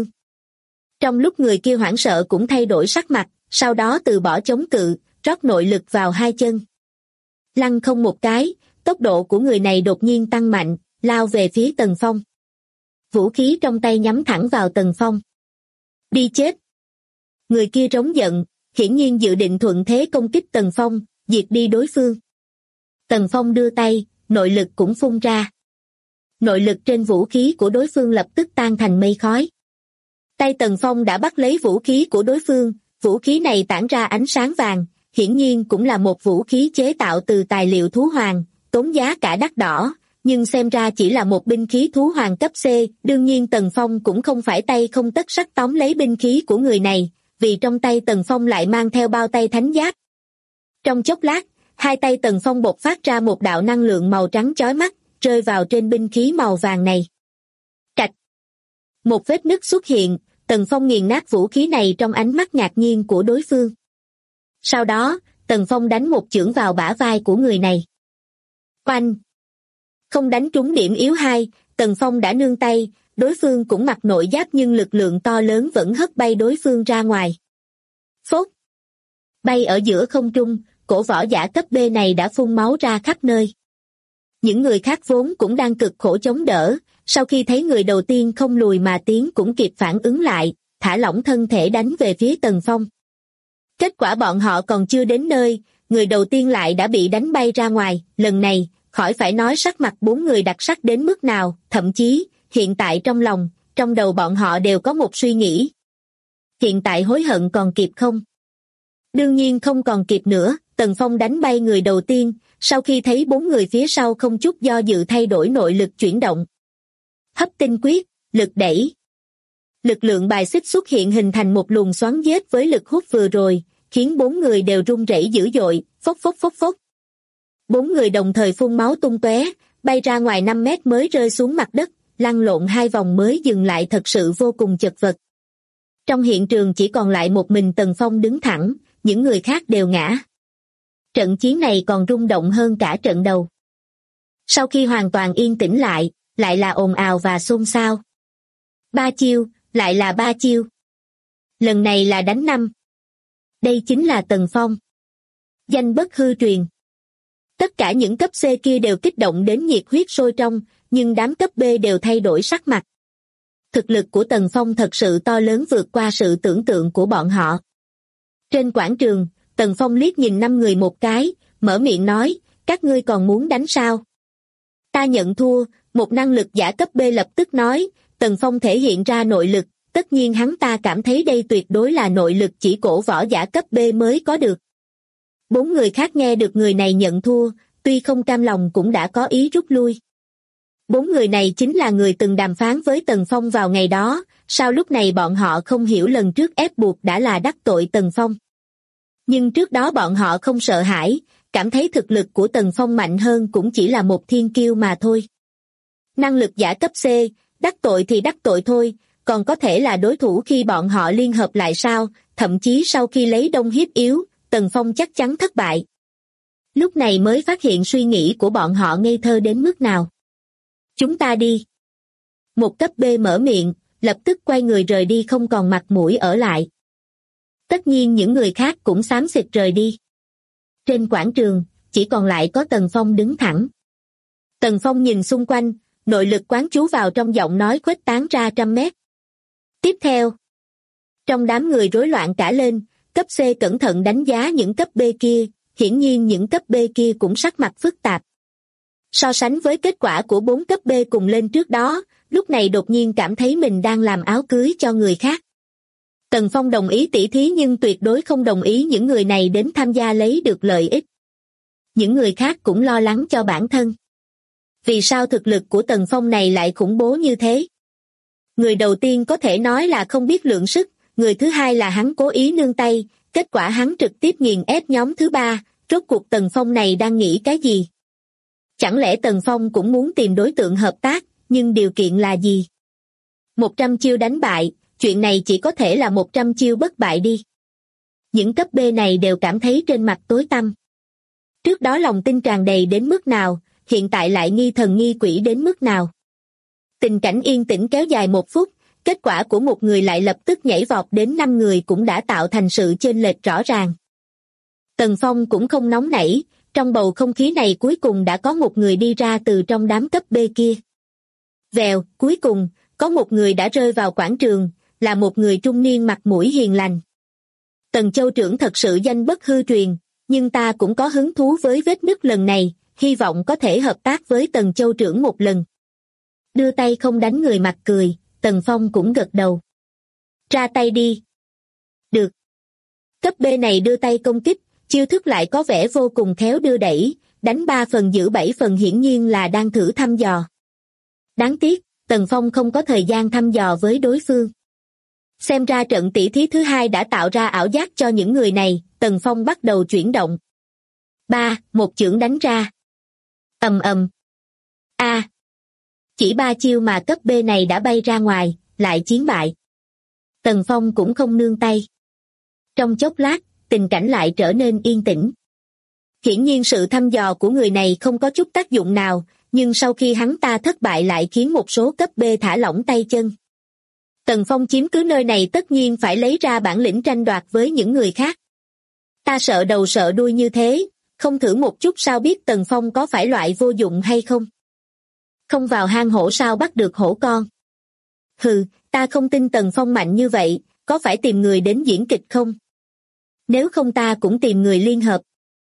Trong lúc người kia hoảng sợ cũng thay đổi sắc mặt, sau đó từ bỏ chống cự, rót nội lực vào hai chân. Lăn không một cái, tốc độ của người này đột nhiên tăng mạnh, lao về phía Tần Phong. Vũ khí trong tay nhắm thẳng vào Tần Phong. Đi chết! Người kia trống giận, hiển nhiên dự định thuận thế công kích Tần Phong, diệt đi đối phương. Tần Phong đưa tay, nội lực cũng phun ra. Nội lực trên vũ khí của đối phương lập tức tan thành mây khói. Tay Tần Phong đã bắt lấy vũ khí của đối phương, vũ khí này tản ra ánh sáng vàng, hiển nhiên cũng là một vũ khí chế tạo từ tài liệu thú hoàng, tốn giá cả đắt đỏ, nhưng xem ra chỉ là một binh khí thú hoàng cấp C, đương nhiên Tần Phong cũng không phải tay không tất sắt tóm lấy binh khí của người này, vì trong tay Tần Phong lại mang theo bao tay thánh giáp. Trong chốc lát, hai tay Tần Phong bộc phát ra một đạo năng lượng màu trắng chói mắt, rơi vào trên binh khí màu vàng này. Cạch! Một vết nứt xuất hiện, Tần Phong nghiền nát vũ khí này trong ánh mắt ngạc nhiên của đối phương. Sau đó, Tần Phong đánh một chưởng vào bả vai của người này. Oanh! Không đánh trúng điểm yếu hai, Tần Phong đã nương tay, đối phương cũng mặc nội giáp nhưng lực lượng to lớn vẫn hất bay đối phương ra ngoài. Phốt! Bay ở giữa không trung, cổ võ giả cấp B này đã phun máu ra khắp nơi. Những người khác vốn cũng đang cực khổ chống đỡ, sau khi thấy người đầu tiên không lùi mà tiến cũng kịp phản ứng lại, thả lỏng thân thể đánh về phía Tần Phong. Kết quả bọn họ còn chưa đến nơi, người đầu tiên lại đã bị đánh bay ra ngoài, lần này, khỏi phải nói sắc mặt 4 người đặc sắc đến mức nào, thậm chí, hiện tại trong đầu bọn họ đều có một suy nghĩ. Hiện tại hối hận còn kịp không? Đương nhiên không còn kịp nữa, Tần Phong đánh bay người đầu tiên, sau khi thấy 4 người phía sau không chút do dự thay đổi nội lực chuyển động. Hấp tinh quyết, lực đẩy. Lực lượng bài xích xuất hiện hình thành một luồng xoắn dết với lực hút vừa rồi, khiến 4 người đều run rẩy dữ dội, phốc phốc phốc phốc. 4 người đồng thời phun máu tung tóe, bay ra ngoài 5 mét mới rơi xuống mặt đất, lăn lộn 2 vòng mới dừng lại, thật sự vô cùng chật vật. Trong hiện trường chỉ còn lại một mình Tần Phong đứng thẳng, những người khác đều ngã. Trận chiến này còn rung động hơn cả trận đầu. Sau khi hoàn toàn yên tĩnh lại là ồn ào và xôn xao. 3 chiêu, lại là 3 chiêu. Lần này là đánh 5. Đây chính là Tần Phong. Danh bất hư truyền. Tất cả những cấp C kia đều kích động đến nhiệt huyết sôi trong, nhưng đám cấp B đều thay đổi sắc mặt. Thực lực của Tần Phong thật sự to lớn vượt qua sự tưởng tượng của bọn họ. Trên quảng trường, Tần Phong liếc nhìn 5 người một cái, mở miệng nói, các ngươi còn muốn đánh sao? Ta nhận thua, một năng lực giả cấp B lập tức nói. Tần Phong thể hiện ra nội lực, tất nhiên hắn ta cảm thấy đây tuyệt đối là nội lực chỉ cổ võ giả cấp B mới có được. 4 người khác nghe được người này nhận thua, tuy không cam lòng cũng đã có ý rút lui. 4 người này chính là người từng đàm phán với Tần Phong vào ngày đó, sao lúc này bọn họ không hiểu lần trước ép buộc đã là đắc tội Tần Phong. Nhưng trước đó bọn họ không sợ hãi, cảm thấy thực lực của Tần Phong mạnh hơn cũng chỉ là một thiên kiêu mà thôi. Năng lực giả cấp C, đắc tội thì đắc tội thôi, còn có thể là đối thủ khi bọn họ liên hợp lại sao, thậm chí sau khi lấy đông hiếp yếu, Tần Phong chắc chắn thất bại. Lúc này mới phát hiện suy nghĩ của bọn họ ngây thơ đến mức nào. Chúng ta đi. Một cấp B mở miệng, lập tức quay người rời đi không còn mặt mũi ở lại. Tất nhiên những người khác cũng xám xịt rời đi. Trên quảng trường, chỉ còn lại có Tần Phong đứng thẳng. Tần Phong nhìn xung quanh, nội lực quán chú vào trong giọng nói khuếch tán ra trăm mét. Tiếp theo, trong đám người rối loạn cả lên, cấp C cẩn thận đánh giá những cấp B kia, hiển nhiên những cấp B kia cũng sắc mặt phức tạp. So sánh với kết quả của 4 cấp B cùng lên trước đó, lúc này đột nhiên cảm thấy mình đang làm áo cưới cho người khác. Tần Phong đồng ý tỉ thí nhưng tuyệt đối không đồng ý những người này đến tham gia lấy được lợi ích. Những người khác cũng lo lắng cho bản thân. Vì sao thực lực của Tần Phong này lại khủng bố như thế? Người đầu tiên có thể nói là không biết lượng sức, người thứ hai là hắn cố ý nương tay, kết quả hắn trực tiếp nghiền ép nhóm thứ ba, rốt cuộc Tần Phong này đang nghĩ cái gì? Chẳng lẽ Tần Phong cũng muốn tìm đối tượng hợp tác, nhưng điều kiện là gì? 100 chiêu đánh bại, chuyện này chỉ có thể là 100 chiêu bất bại đi. Những cấp B này đều cảm thấy trên mặt tối tăm. Trước đó lòng tin tràn đầy đến mức nào, hiện tại lại nghi thần nghi quỷ đến mức nào. Tình cảnh yên tĩnh kéo dài 1 phút, kết quả của một người lại lập tức nhảy vọt đến 5 người cũng đã tạo thành sự chênh lệch rõ ràng. Tần Phong cũng không nóng nảy, trong bầu không khí này cuối cùng đã có một người đi ra từ trong đám cấp B kia. Vèo, cuối cùng, có một người đã rơi vào quảng trường, là một người trung niên mặt mũi hiền lành. Tần Châu trưởng thật sự danh bất hư truyền, nhưng ta cũng có hứng thú với vết nứt lần này, hy vọng có thể hợp tác với Tần Châu trưởng một lần. Đưa tay không đánh người mặt cười, Tần Phong cũng gật đầu. Ra tay đi. Được. Cấp B này đưa tay công kích, chiêu thức lại có vẻ vô cùng khéo đưa đẩy, đánh 3 phần giữ 7 phần hiển nhiên là đang thử thăm dò. Đáng tiếc, Tần Phong không có thời gian thăm dò với đối phương. Xem ra trận tỷ thí thứ hai đã tạo ra ảo giác cho những người này, Tần Phong bắt đầu chuyển động. 1 chưởng đánh ra. Ầm ầm. Chỉ 3 chiêu mà cấp B này đã bay ra ngoài, lại chiến bại. Tần Phong cũng không nương tay. Trong chốc lát, tình cảnh lại trở nên yên tĩnh. Hiển nhiên sự thăm dò của người này không có chút tác dụng nào, nhưng sau khi hắn ta thất bại lại khiến một số cấp B thả lỏng tay chân. Tần Phong chiếm cứ nơi này tất nhiên phải lấy ra bản lĩnh tranh đoạt với những người khác. Ta sợ đầu sợ đuôi như thế, không thử một chút sao biết Tần Phong có phải loại vô dụng hay không? Không vào hang hổ sao bắt được hổ con? Hừ, ta không tin Tần Phong mạnh như vậy, có phải tìm người đến diễn kịch không? Nếu không ta cũng tìm người liên hợp.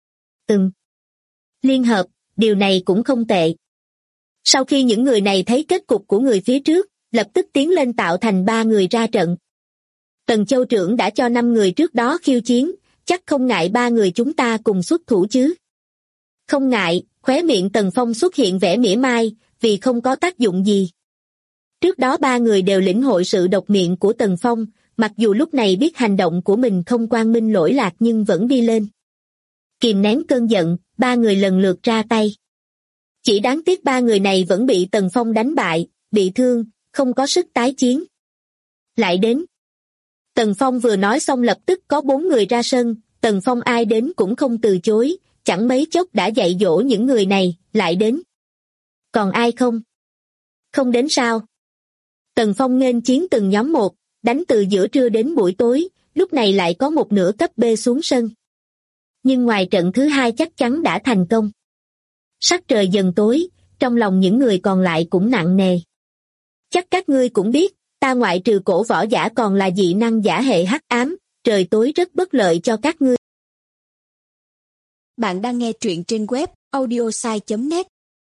Liên hợp, điều này cũng không tệ. Sau khi những người này thấy kết cục của người phía trước, lập tức tiến lên tạo thành 3 người ra trận. Tần Châu trưởng đã cho 5 người trước đó khiêu chiến, chắc không ngại 3 người chúng ta cùng xuất thủ chứ. Không ngại, khóe miệng Tần Phong xuất hiện vẻ mỉa mai, vì không có tác dụng gì. Trước đó 3 người đều lĩnh hội sự độc miệng của Tần Phong, mặc dù lúc này biết hành động của mình không quang minh lỗi lạc nhưng vẫn đi lên. Kìm nén cơn giận, 3 người lần lượt ra tay. Chỉ đáng tiếc 3 người này vẫn bị Tần Phong đánh bại, bị thương, không có sức tái chiến. Lại đến. Tần Phong vừa nói xong lập tức có 4 người ra sân, Tần Phong ai đến cũng không từ chối, chẳng mấy chốc đã dạy dỗ những người này, lại đến. Còn ai không? Không đến sao? Tần Phong nghênh chiến từng nhóm một, đánh từ giữa trưa đến buổi tối, lúc này lại có một nửa cấp B xuống sân. Nhưng ngoài trận thứ 2 chắc chắn đã thành công. Sắc trời dần tối, trong lòng những người còn lại cũng nặng nề. Chắc các ngươi cũng biết, ta ngoại trừ cổ võ giả còn là dị năng giả hệ hắc ám, trời tối rất bất lợi cho các ngươi. Bạn đang nghe truyện trên web audiosai.net.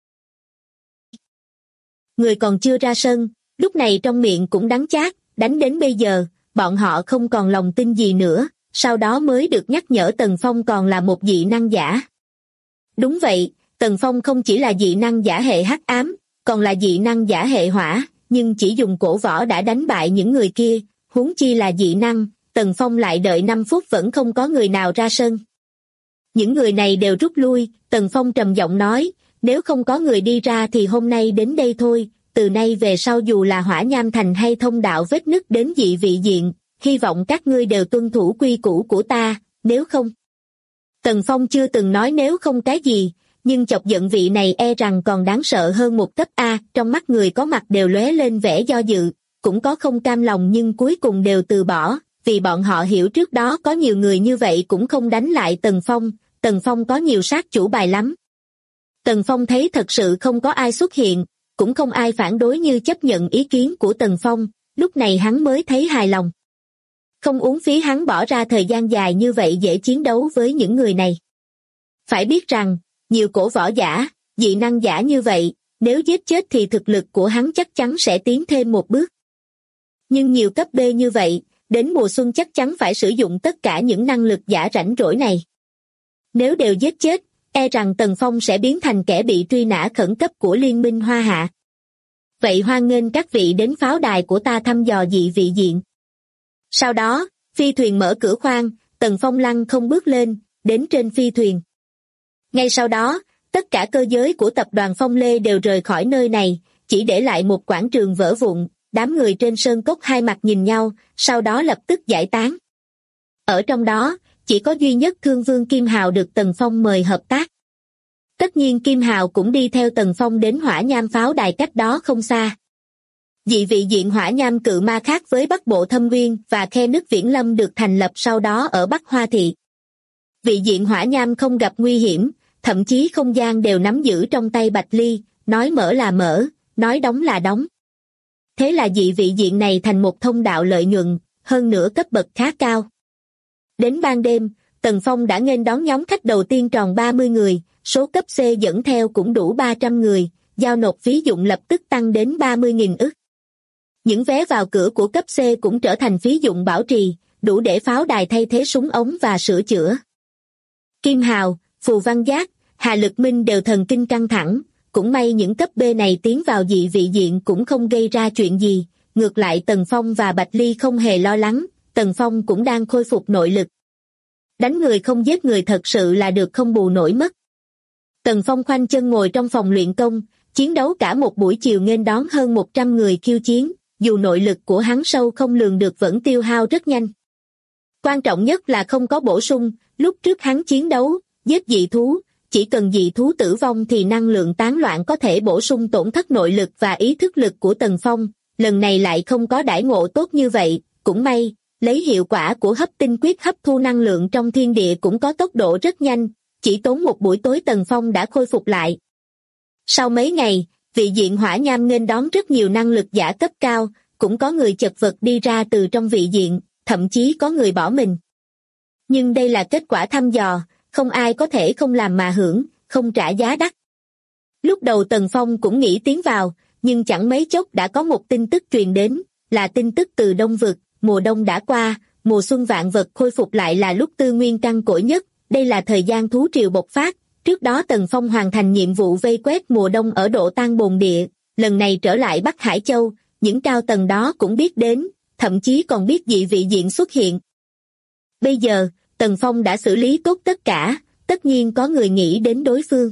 Người còn chưa ra sân, lúc này trong miệng cũng đắng chát, đánh đến bây giờ, bọn họ không còn lòng tin gì nữa, sau đó mới được nhắc nhở Tần Phong còn là một dị năng giả. Đúng vậy, Tần Phong không chỉ là dị năng giả hệ hắc ám, còn là dị năng giả hệ hỏa, nhưng chỉ dùng cổ võ đã đánh bại những người kia, huống chi là dị năng, Tần Phong lại đợi 5 phút vẫn không có người nào ra sân. Những người này đều rút lui, Tần Phong trầm giọng nói, nếu không có người đi ra thì hôm nay đến đây thôi, từ nay về sau dù là Hỏa Nham Thành hay thông đạo vết nứt đến dị vị diện, hy vọng các ngươi đều tuân thủ quy củ của ta, nếu không. Tần Phong chưa từng nói nếu không cái gì, nhưng chọc giận vị này e rằng còn đáng sợ hơn một cấp A, trong mắt người có mặt đều lóe lên vẻ do dự, cũng có không cam lòng nhưng cuối cùng đều từ bỏ, vì bọn họ hiểu trước đó có nhiều người như vậy cũng không đánh lại Tần Phong có nhiều sát chủ bài lắm. Tần Phong thấy thật sự không có ai xuất hiện, cũng không ai phản đối như chấp nhận ý kiến của Tần Phong, lúc này hắn mới thấy hài lòng. Không uổng phí hắn bỏ ra thời gian dài như vậy dễ chiến đấu với những người này. Phải biết rằng, nhiều cổ võ giả, dị năng giả như vậy, nếu giết chết thì thực lực của hắn chắc chắn sẽ tiến thêm một bước. Nhưng nhiều cấp B như vậy, đến mùa xuân chắc chắn phải sử dụng tất cả những năng lực giả rảnh rỗi này. Nếu đều giết chết, e rằng Tần Phong sẽ biến thành kẻ bị truy nã khẩn cấp của Liên minh Hoa Hạ. Vậy hoan nghênh các vị đến pháo đài của ta thăm dò dị vị diện. Sau đó, phi thuyền mở cửa khoang, Tần Phong lăng không bước lên, đến trên phi thuyền. Ngay sau đó, tất cả cơ giới của tập đoàn Phong Lê đều rời khỏi nơi này, chỉ để lại một quảng trường vỡ vụn, đám người trên sơn cốc hai mặt nhìn nhau, sau đó lập tức giải tán. Ở trong đó, chỉ có duy nhất Thương Vương Kim Hào được Tần Phong mời hợp tác. Tất nhiên Kim Hào cũng đi theo Tần Phong đến Hỏa Nham pháo đài cách đó không xa. Dị vị diện Hỏa Nham cự ma khác với Bắc Bộ Thâm Nguyên và khe nước Viễn Lâm được thành lập sau đó ở Bắc Hoa Thị. Vị diện Hỏa Nham không gặp nguy hiểm, thậm chí không gian đều nắm giữ trong tay Bạch Ly, nói mở là mở, nói đóng là đóng. Thế là dị vị diện này thành một thông đạo lợi nhuận, hơn nữa cấp bậc khá cao. Đến ban đêm, Tần Phong đã nghênh đón nhóm khách đầu tiên tròn 30 người, số cấp C dẫn theo cũng đủ 300 người, giao nộp phí dụng lập tức tăng đến 30.000 ức. Những vé vào cửa của cấp C cũng trở thành phí dụng bảo trì, đủ để pháo đài thay thế súng ống và sửa chữa. Kim Hào, Phù Văn Giác, Hà Lực Minh đều thần kinh căng thẳng, cũng may những cấp B này tiến vào dị vị diện cũng không gây ra chuyện gì, ngược lại Tần Phong và Bạch Ly không hề lo lắng, Tần Phong cũng đang khôi phục nội lực. Đánh người không giết người thật sự là được không bù nổi mất. Tần Phong khoanh chân ngồi trong phòng luyện công, chiến đấu cả một buổi chiều nghênh đón hơn 100 người khiêu chiến, dù nội lực của hắn sâu không lường được vẫn tiêu hao rất nhanh. Quan trọng nhất là không có bổ sung, lúc trước hắn chiến đấu, giết dị thú, chỉ cần dị thú tử vong thì năng lượng tán loạn có thể bổ sung tổn thất nội lực và ý thức lực của Tần Phong, lần này lại không có đãi ngộ tốt như vậy, cũng may, lấy hiệu quả của hấp tinh quyết hấp thu năng lượng trong thiên địa cũng có tốc độ rất nhanh, chỉ tốn một buổi tối Tần Phong đã khôi phục lại. Sau mấy ngày, vị diện Hỏa Nham nghênh đón rất nhiều năng lực giả cấp cao, cũng có người chật vật đi ra từ trong vị diện, thậm chí có người bỏ mình. Nhưng đây là kết quả thăm dò, không ai có thể không làm mà hưởng, không trả giá đắt. Lúc đầu Tần Phong cũng nghĩ tiến vào, nhưng chẳng mấy chốc đã có một tin tức truyền đến, là tin tức từ Đông Vực, mùa đông đã qua, mùa xuân vạn vật khôi phục lại là lúc tư nguyên căng cỗi nhất, đây là thời gian thú triều bộc phát. Trước đó Tần Phong hoàn thành nhiệm vụ vây quét mùa đông ở độ tan bồn địa, lần này trở lại Bắc Hải Châu, những cao tầng đó cũng biết đến, thậm chí còn biết dị vị diện xuất hiện. Bây giờ, Tần Phong đã xử lý tốt tất cả, tất nhiên có người nghĩ đến đối phương.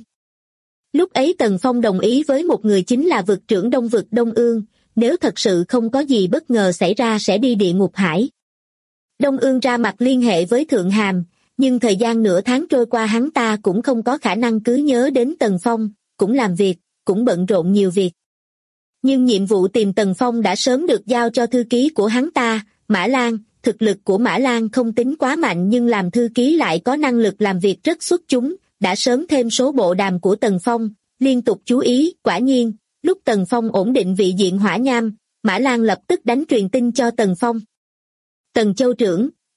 Lúc ấy Tần Phong đồng ý với một người chính là vực trưởng Đông Vực Đông Ương, nếu thật sự không có gì bất ngờ xảy ra sẽ đi địa ngục hải. Đông Ương ra mặt liên hệ với Thượng Hàm, nhưng thời gian nửa tháng trôi qua hắn ta cũng không có khả năng cứ nhớ đến Tần Phong, cũng làm việc, cũng bận rộn nhiều việc. Nhưng nhiệm vụ tìm Tần Phong đã sớm được giao cho thư ký của hắn ta, Mã Lan. Thực lực của Mã Lan không tính quá mạnh nhưng làm thư ký lại có năng lực làm việc rất xuất chúng, đã sớm thêm số bộ đàm của Tần Phong, liên tục chú ý, quả nhiên, lúc Tần Phong ổn định vị diện Hỏa Nham, Mã Lan lập tức đánh truyền tin cho Tần Phong. Tần Châu trưởng,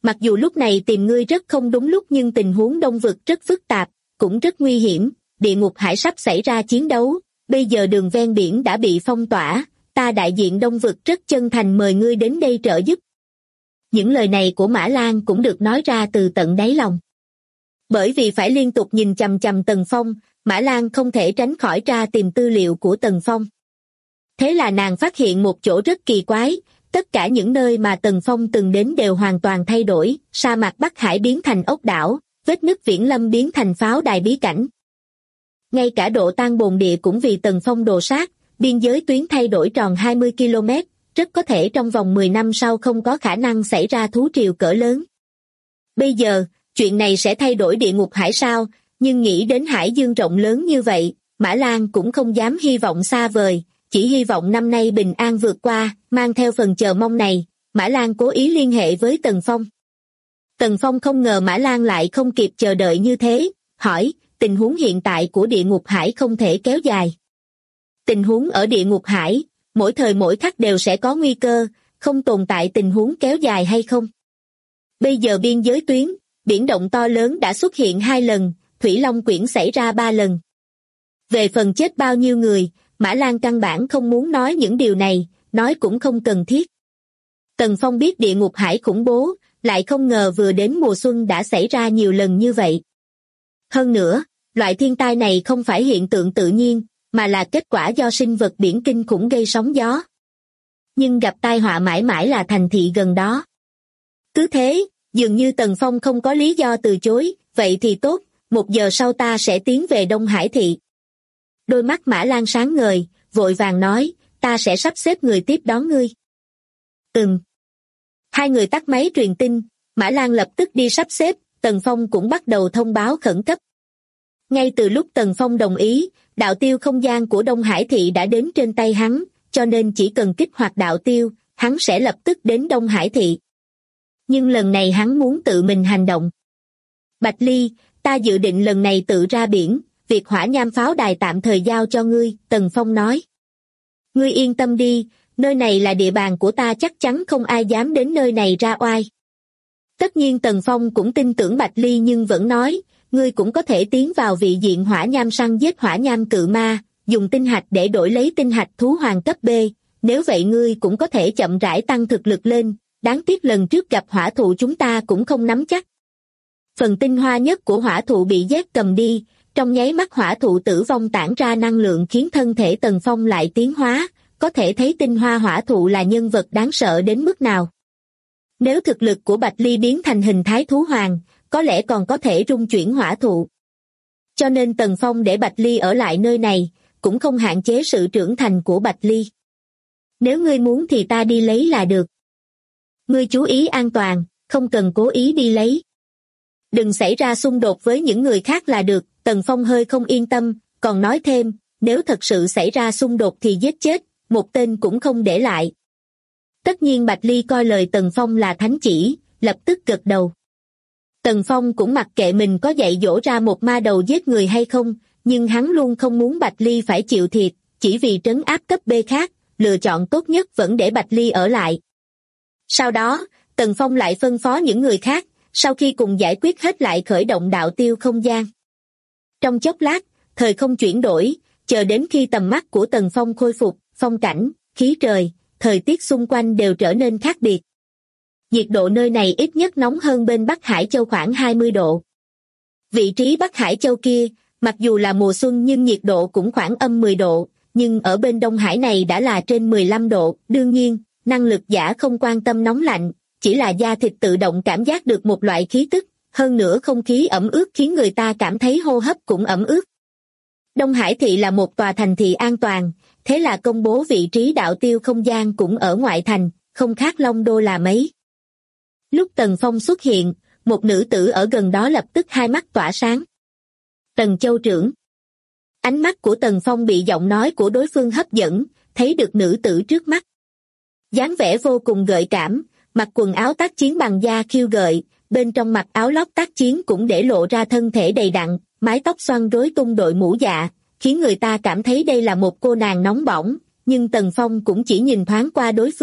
Mặc dù lúc này tìm ngươi rất không đúng lúc nhưng tình huống Đông Vực rất phức tạp, cũng rất nguy hiểm, địa ngục hải sắp xảy ra chiến đấu, bây giờ đường ven biển đã bị phong tỏa, ta đại diện Đông Vực rất chân thành mời ngươi đến đây trợ giúp. Những lời này của Mã Lan cũng được nói ra từ tận đáy lòng. Bởi vì phải liên tục nhìn chằm chằm Tần Phong, Mã Lan không thể tránh khỏi tra tìm tư liệu của Tần Phong. Thế là nàng phát hiện một chỗ rất kỳ quái, tất cả những nơi mà Tần Phong từng đến đều hoàn toàn thay đổi, sa mạc Bắc Hải biến thành ốc đảo, vết nứt viễn lâm biến thành pháo đài bí cảnh. Ngay cả độ tan bồn địa cũng vì Tần Phong đồ sát, biên giới tuyến thay đổi tròn 20 km, rất có thể trong vòng 10 năm sau không có khả năng xảy ra thú triều cỡ lớn. Bây giờ, chuyện này sẽ thay đổi địa ngục hải sao, nhưng nghĩ đến hải dương rộng lớn như vậy, Mã Lan cũng không dám hy vọng xa vời, chỉ hy vọng năm nay bình an vượt qua, mang theo phần chờ mong này, Mã Lan cố ý liên hệ với Tần Phong. Tần Phong không ngờ Mã Lan lại không kịp chờ đợi như thế, hỏi, tình huống hiện tại của địa ngục hải không thể kéo dài. Tình huống ở địa ngục hải, mỗi thời mỗi khắc đều sẽ có nguy cơ, không tồn tại tình huống kéo dài hay không. Bây giờ biên giới tuyến, biển động to lớn đã xuất hiện 2 lần, Thủy Long Quyển xảy ra 3 lần. Về phần chết bao nhiêu người, Mã Lan căn bản không muốn nói những điều này, nói cũng không cần thiết. Tần Phong biết địa ngục hải khủng bố, lại không ngờ vừa đến mùa xuân đã xảy ra nhiều lần như vậy. Hơn nữa, loại thiên tai này không phải hiện tượng tự nhiên, mà là kết quả do sinh vật biển kinh khủng gây sóng gió. Nhưng gặp tai họa mãi mãi là thành thị gần đó. Cứ thế, dường như Tần Phong không có lý do từ chối, vậy thì tốt, 1 giờ sau ta sẽ tiến về Đông Hải thị. Đôi mắt Mã Lan sáng ngời, vội vàng nói, ta sẽ sắp xếp người tiếp đón ngươi. Hai người tắt máy truyền tin, Mã Lan lập tức đi sắp xếp, Tần Phong cũng bắt đầu thông báo khẩn cấp. Ngay từ lúc Tần Phong đồng ý, đạo tiêu không gian của Đông Hải thị đã đến trên tay hắn, cho nên chỉ cần kích hoạt đạo tiêu, hắn sẽ lập tức đến Đông Hải thị. Nhưng lần này hắn muốn tự mình hành động. Bạch Ly, ta dự định lần này tự ra biển, việc hỏa nham pháo đài tạm thời giao cho ngươi, Tần Phong nói. Ngươi yên tâm đi, nơi này là địa bàn của ta, chắc chắn không ai dám đến nơi này ra oai. Tất nhiên Tần Phong cũng tin tưởng Bạch Ly nhưng vẫn nói, ngươi cũng có thể tiến vào vị diện hỏa nham săn giết hỏa nham cự ma, dùng tinh hạch để đổi lấy tinh hạch thú hoàng cấp B, nếu vậy ngươi cũng có thể chậm rãi tăng thực lực lên, đáng tiếc lần trước gặp hỏa thụ chúng ta cũng không nắm chắc. Phần tinh hoa nhất của hỏa thụ bị Z cầm đi, trong nháy mắt hỏa thụ tử vong tản ra năng lượng khiến thân thể Tần Phong lại tiến hóa, có thể thấy tinh hoa hỏa thụ là nhân vật đáng sợ đến mức nào. Nếu thực lực của Bạch Ly biến thành hình thái thú hoàng, có lẽ còn có thể rung chuyển hỏa thụ. Cho nên Tần Phong để Bạch Ly ở lại nơi này, cũng không hạn chế sự trưởng thành của Bạch Ly. Nếu ngươi muốn thì ta đi lấy là được. Ngươi chú ý an toàn, không cần cố ý đi lấy. Đừng xảy ra xung đột với những người khác là được, Tần Phong hơi không yên tâm, còn nói thêm, nếu thật sự xảy ra xung đột thì giết chết, một tên cũng không để lại. Tất nhiên Bạch Ly coi lời Tần Phong là thánh chỉ, lập tức gật đầu. Tần Phong cũng mặc kệ mình có dạy dỗ ra một ma đầu giết người hay không, nhưng hắn luôn không muốn Bạch Ly phải chịu thiệt, chỉ vì trấn áp cấp B khác, lựa chọn tốt nhất vẫn để Bạch Ly ở lại. Sau đó, Tần Phong lại phân phó những người khác, sau khi cùng giải quyết hết lại khởi động đạo tiêu không gian. Trong chốc lát, thời không chuyển đổi, chờ đến khi tầm mắt của Tần Phong khôi phục, phong cảnh, khí trời, thời tiết xung quanh đều trở nên khác biệt. Nhiệt độ nơi này ít nhất nóng hơn bên Bắc Hải Châu khoảng 20 độ. Vị trí Bắc Hải Châu kia, mặc dù là mùa xuân nhưng nhiệt độ cũng khoảng âm 10 độ, nhưng ở bên Đông Hải này đã là trên 15 độ. Đương nhiên, năng lực giả không quan tâm nóng lạnh, chỉ là da thịt tự động cảm giác được một loại khí tức, hơn nữa không khí ẩm ướt khiến người ta cảm thấy hô hấp cũng ẩm ướt. Đông Hải thị là một tòa thành thị an toàn, thế là công bố vị trí đạo tiêu không gian cũng ở ngoại thành, không khác Long Đô là mấy. Lúc Tần Phong xuất hiện, một nữ tử ở gần đó lập tức hai mắt tỏa sáng. Tần Châu trưởng. Ánh mắt của Tần Phong bị giọng nói của đối phương hấp dẫn, thấy được nữ tử trước mắt. Dáng vẻ vô cùng gợi cảm, mặc quần áo tác chiến bằng da khiêu gợi, bên trong mặc áo lót tác chiến cũng để lộ ra thân thể đầy đặn, mái tóc xoăn rối tung đội mũ dạ, khiến người ta cảm thấy đây là một cô nàng nóng bỏng, nhưng Tần Phong cũng chỉ nhìn thoáng qua đối phương,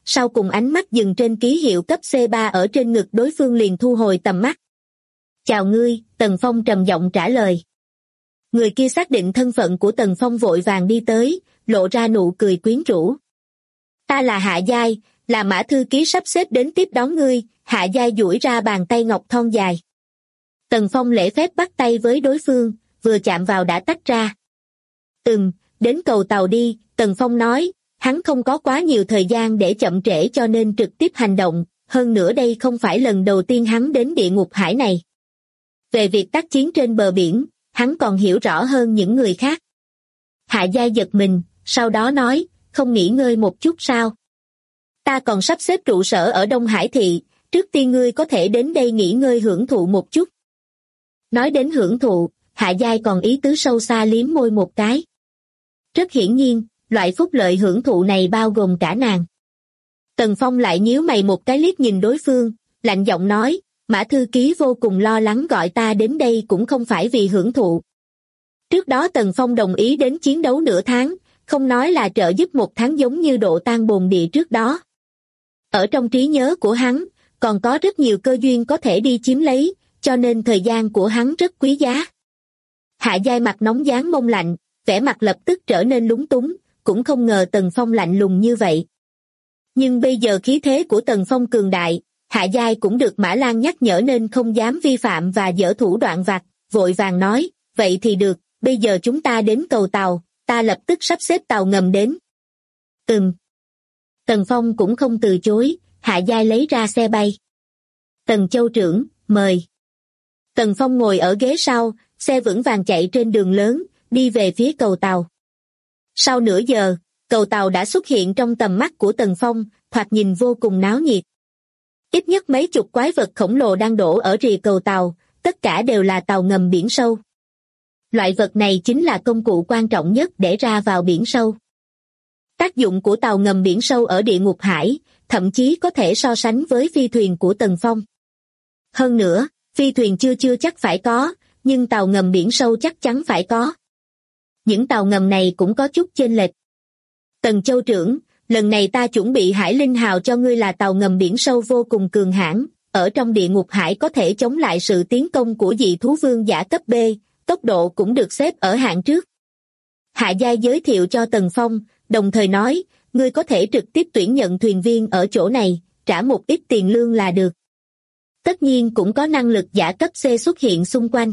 sau cùng ánh mắt dừng trên ký hiệu cấp C3 ở trên ngực đối phương liền thu hồi tầm mắt. Chào ngươi, Tần Phong trầm giọng trả lời. Người kia xác định thân phận của Tần Phong vội vàng đi tới, lộ ra nụ cười quyến rũ. Ta là Hạ Giai, là Mã thư ký sắp xếp đến tiếp đón ngươi. Hạ Giai duỗi ra bàn tay ngọc thon dài. Tần Phong lễ phép bắt tay với đối phương, vừa chạm vào đã tách ra. Đến cầu tàu đi, Tần Phong nói, hắn không có quá nhiều thời gian để chậm trễ cho nên trực tiếp hành động, hơn nữa đây không phải lần đầu tiên hắn đến địa ngục hải này. Về việc tác chiến trên bờ biển, hắn còn hiểu rõ hơn những người khác. Hạ Giai giật mình, sau đó nói, không nghỉ ngơi một chút sao? Ta còn sắp xếp trụ sở ở Đông Hải thị, trước tiên ngươi có thể đến đây nghỉ ngơi hưởng thụ một chút. Nói đến hưởng thụ, Hạ Giai còn ý tứ sâu xa liếm môi một cái. Rất hiển nhiên, loại phúc lợi hưởng thụ này bao gồm cả nàng. Tần Phong lại nhíu mày một cái liếc nhìn đối phương, lạnh giọng nói, Mã thư ký vô cùng lo lắng gọi ta đến đây cũng không phải vì hưởng thụ. Trước đó Tần Phong đồng ý đến chiến đấu nửa tháng, không nói là trợ giúp một tháng giống như độ tan bồn địa trước đó. Ở trong trí nhớ của hắn, còn có rất nhiều cơ duyên có thể đi chiếm lấy, cho nên thời gian của hắn rất quý giá. Hạ Giai mặt nóng dán mông lạnh, vẻ mặt lập tức trở nên lúng túng, cũng không ngờ Tần Phong lạnh lùng như vậy. Nhưng bây giờ khí thế của Tần Phong cường đại, Hạ Giai cũng được Mã Lan nhắc nhở nên không dám vi phạm và dở thủ đoạn vặt, vội vàng nói, vậy thì được, bây giờ chúng ta đến cầu tàu, ta lập tức sắp xếp tàu ngầm đến. Tần Phong cũng không từ chối, Hạ Giai lấy ra xe bay. Tần Châu trưởng, mời. Tần Phong ngồi ở ghế sau, xe vững vàng chạy trên đường lớn, đi về phía cầu tàu. Sau nửa giờ, cầu tàu đã xuất hiện trong tầm mắt của Tần Phong, thoạt nhìn vô cùng náo nhiệt. Ít nhất mấy chục quái vật khổng lồ đang đổ ở rìa cầu tàu, tất cả đều là tàu ngầm biển sâu. Loại vật này chính là công cụ quan trọng nhất để ra vào biển sâu. Tác dụng của tàu ngầm biển sâu ở địa ngục hải, thậm chí có thể so sánh với phi thuyền của Tần Phong. Hơn nữa, phi thuyền chưa chắc phải có, nhưng tàu ngầm biển sâu chắc chắn phải có. Những tàu ngầm này cũng có chút chênh lệch. Tần Châu trưởng, lần này ta chuẩn bị Hải Linh Hào cho ngươi là tàu ngầm biển sâu vô cùng cường hãn, ở trong địa ngục hải có thể chống lại sự tiến công của dị thú vương giả cấp B, tốc độ cũng được xếp ở hạng trước. Hạ Giai giới thiệu cho Tần Phong, đồng thời nói, ngươi có thể trực tiếp tuyển nhận thuyền viên ở chỗ này, trả một ít tiền lương là được. Tất nhiên cũng có năng lực giả cấp C xuất hiện xung quanh.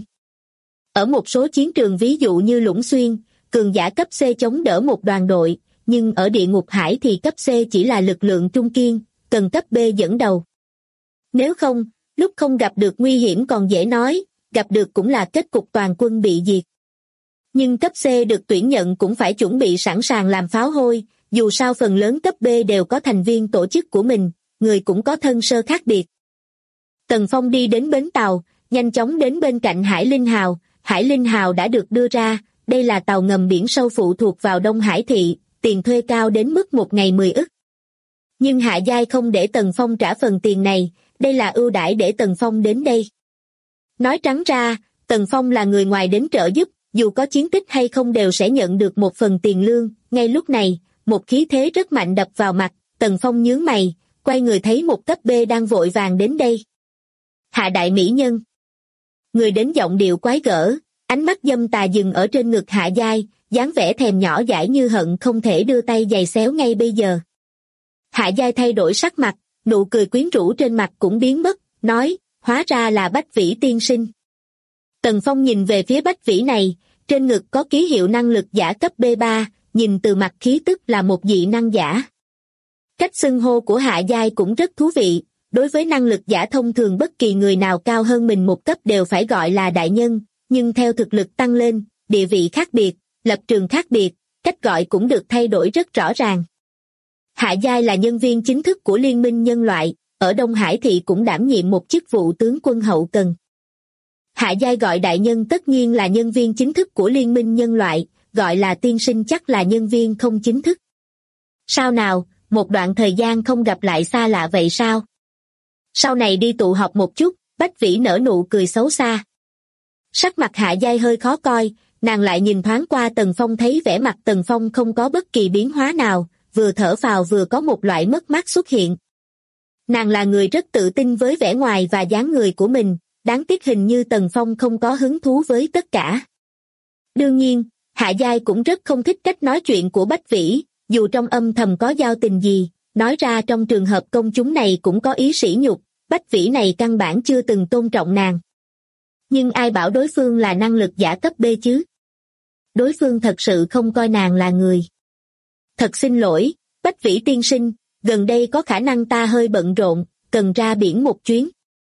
Ở một số chiến trường ví dụ như Lũng Xuyên, cường giả cấp C chống đỡ một đoàn đội, nhưng ở địa ngục hải thì cấp C chỉ là lực lượng trung kiên, cần cấp B dẫn đầu. Nếu không, lúc không gặp được nguy hiểm còn dễ nói, gặp được cũng là kết cục toàn quân bị diệt. Nhưng cấp C được tuyển nhận cũng phải chuẩn bị sẵn sàng làm pháo hôi, dù sao phần lớn cấp B đều có thành viên tổ chức của mình, người cũng có thân sơ khác biệt. Tần Phong đi đến bến tàu, nhanh chóng đến bên cạnh Hải Linh Hào. Hải Linh Hào đã được đưa ra, đây là tàu ngầm biển sâu phụ thuộc vào Đông Hải thị, tiền thuê cao đến mức một ngày 10 ức. Nhưng Hạ Giai không để Tần Phong trả phần tiền này, đây là ưu đãi để Tần Phong đến đây. Nói trắng ra, Tần Phong là người ngoài đến trợ giúp, dù có chiến tích hay không đều sẽ nhận được một phần tiền lương. Ngay lúc này, một khí thế rất mạnh đập vào mặt, Tần Phong nhướng mày, quay người thấy một cấp B đang vội vàng đến đây. Hạ đại mỹ nhân. Người đến giọng điệu quái gở, ánh mắt dâm tà dừng ở trên ngực Hạ Giai, dáng vẻ thèm nhỏ dãi như hận không thể đưa tay giày xéo ngay bây giờ. Hạ Giai thay đổi sắc mặt, nụ cười quyến rũ trên mặt cũng biến mất, nói, hóa ra là Bách Vĩ tiên sinh. Tần Phong nhìn về phía Bách Vĩ này, trên ngực có ký hiệu năng lực giả cấp B3, nhìn từ mặt khí tức là một dị năng giả. Cách xưng hô của Hạ Giai cũng rất thú vị, đối với năng lực giả thông thường bất kỳ người nào cao hơn mình một cấp đều phải gọi là đại nhân, nhưng theo thực lực tăng lên, địa vị khác biệt, lập trường khác biệt, cách gọi cũng được thay đổi rất rõ ràng. Hạ Giai là nhân viên chính thức của Liên minh Nhân loại, ở Đông Hải thị cũng đảm nhiệm một chức vụ tướng quân hậu cần. Hạ Giai gọi đại nhân tất nhiên là nhân viên chính thức của Liên minh Nhân loại, gọi là tiên sinh chắc là nhân viên không chính thức. Sao nào, một đoạn thời gian không gặp lại xa lạ vậy sao? Sau này đi tụ họp một chút, Bách Vĩ nở nụ cười xấu xa. Sắc mặt Hạ Giai hơi khó coi, nàng lại nhìn thoáng qua Tần Phong thấy vẻ mặt Tần Phong không có bất kỳ biến hóa nào, vừa thở phào vừa có một loại mất mát xuất hiện. Nàng là người rất tự tin với vẻ ngoài và dáng người của mình, đáng tiếc hình như Tần Phong không có hứng thú với tất cả. Đương nhiên, Hạ Giai cũng rất không thích cách nói chuyện của Bách Vĩ, dù trong âm thầm có giao tình gì, nói ra trong trường hợp công chúng này cũng có ý sỉ nhục, Bách Vĩ này căn bản chưa từng tôn trọng nàng. Nhưng ai bảo đối phương là năng lực giả cấp B chứ? Đối phương thật sự không coi nàng là người. Thật xin lỗi, Bách Vĩ tiên sinh, gần đây có khả năng ta hơi bận rộn, cần ra biển một chuyến.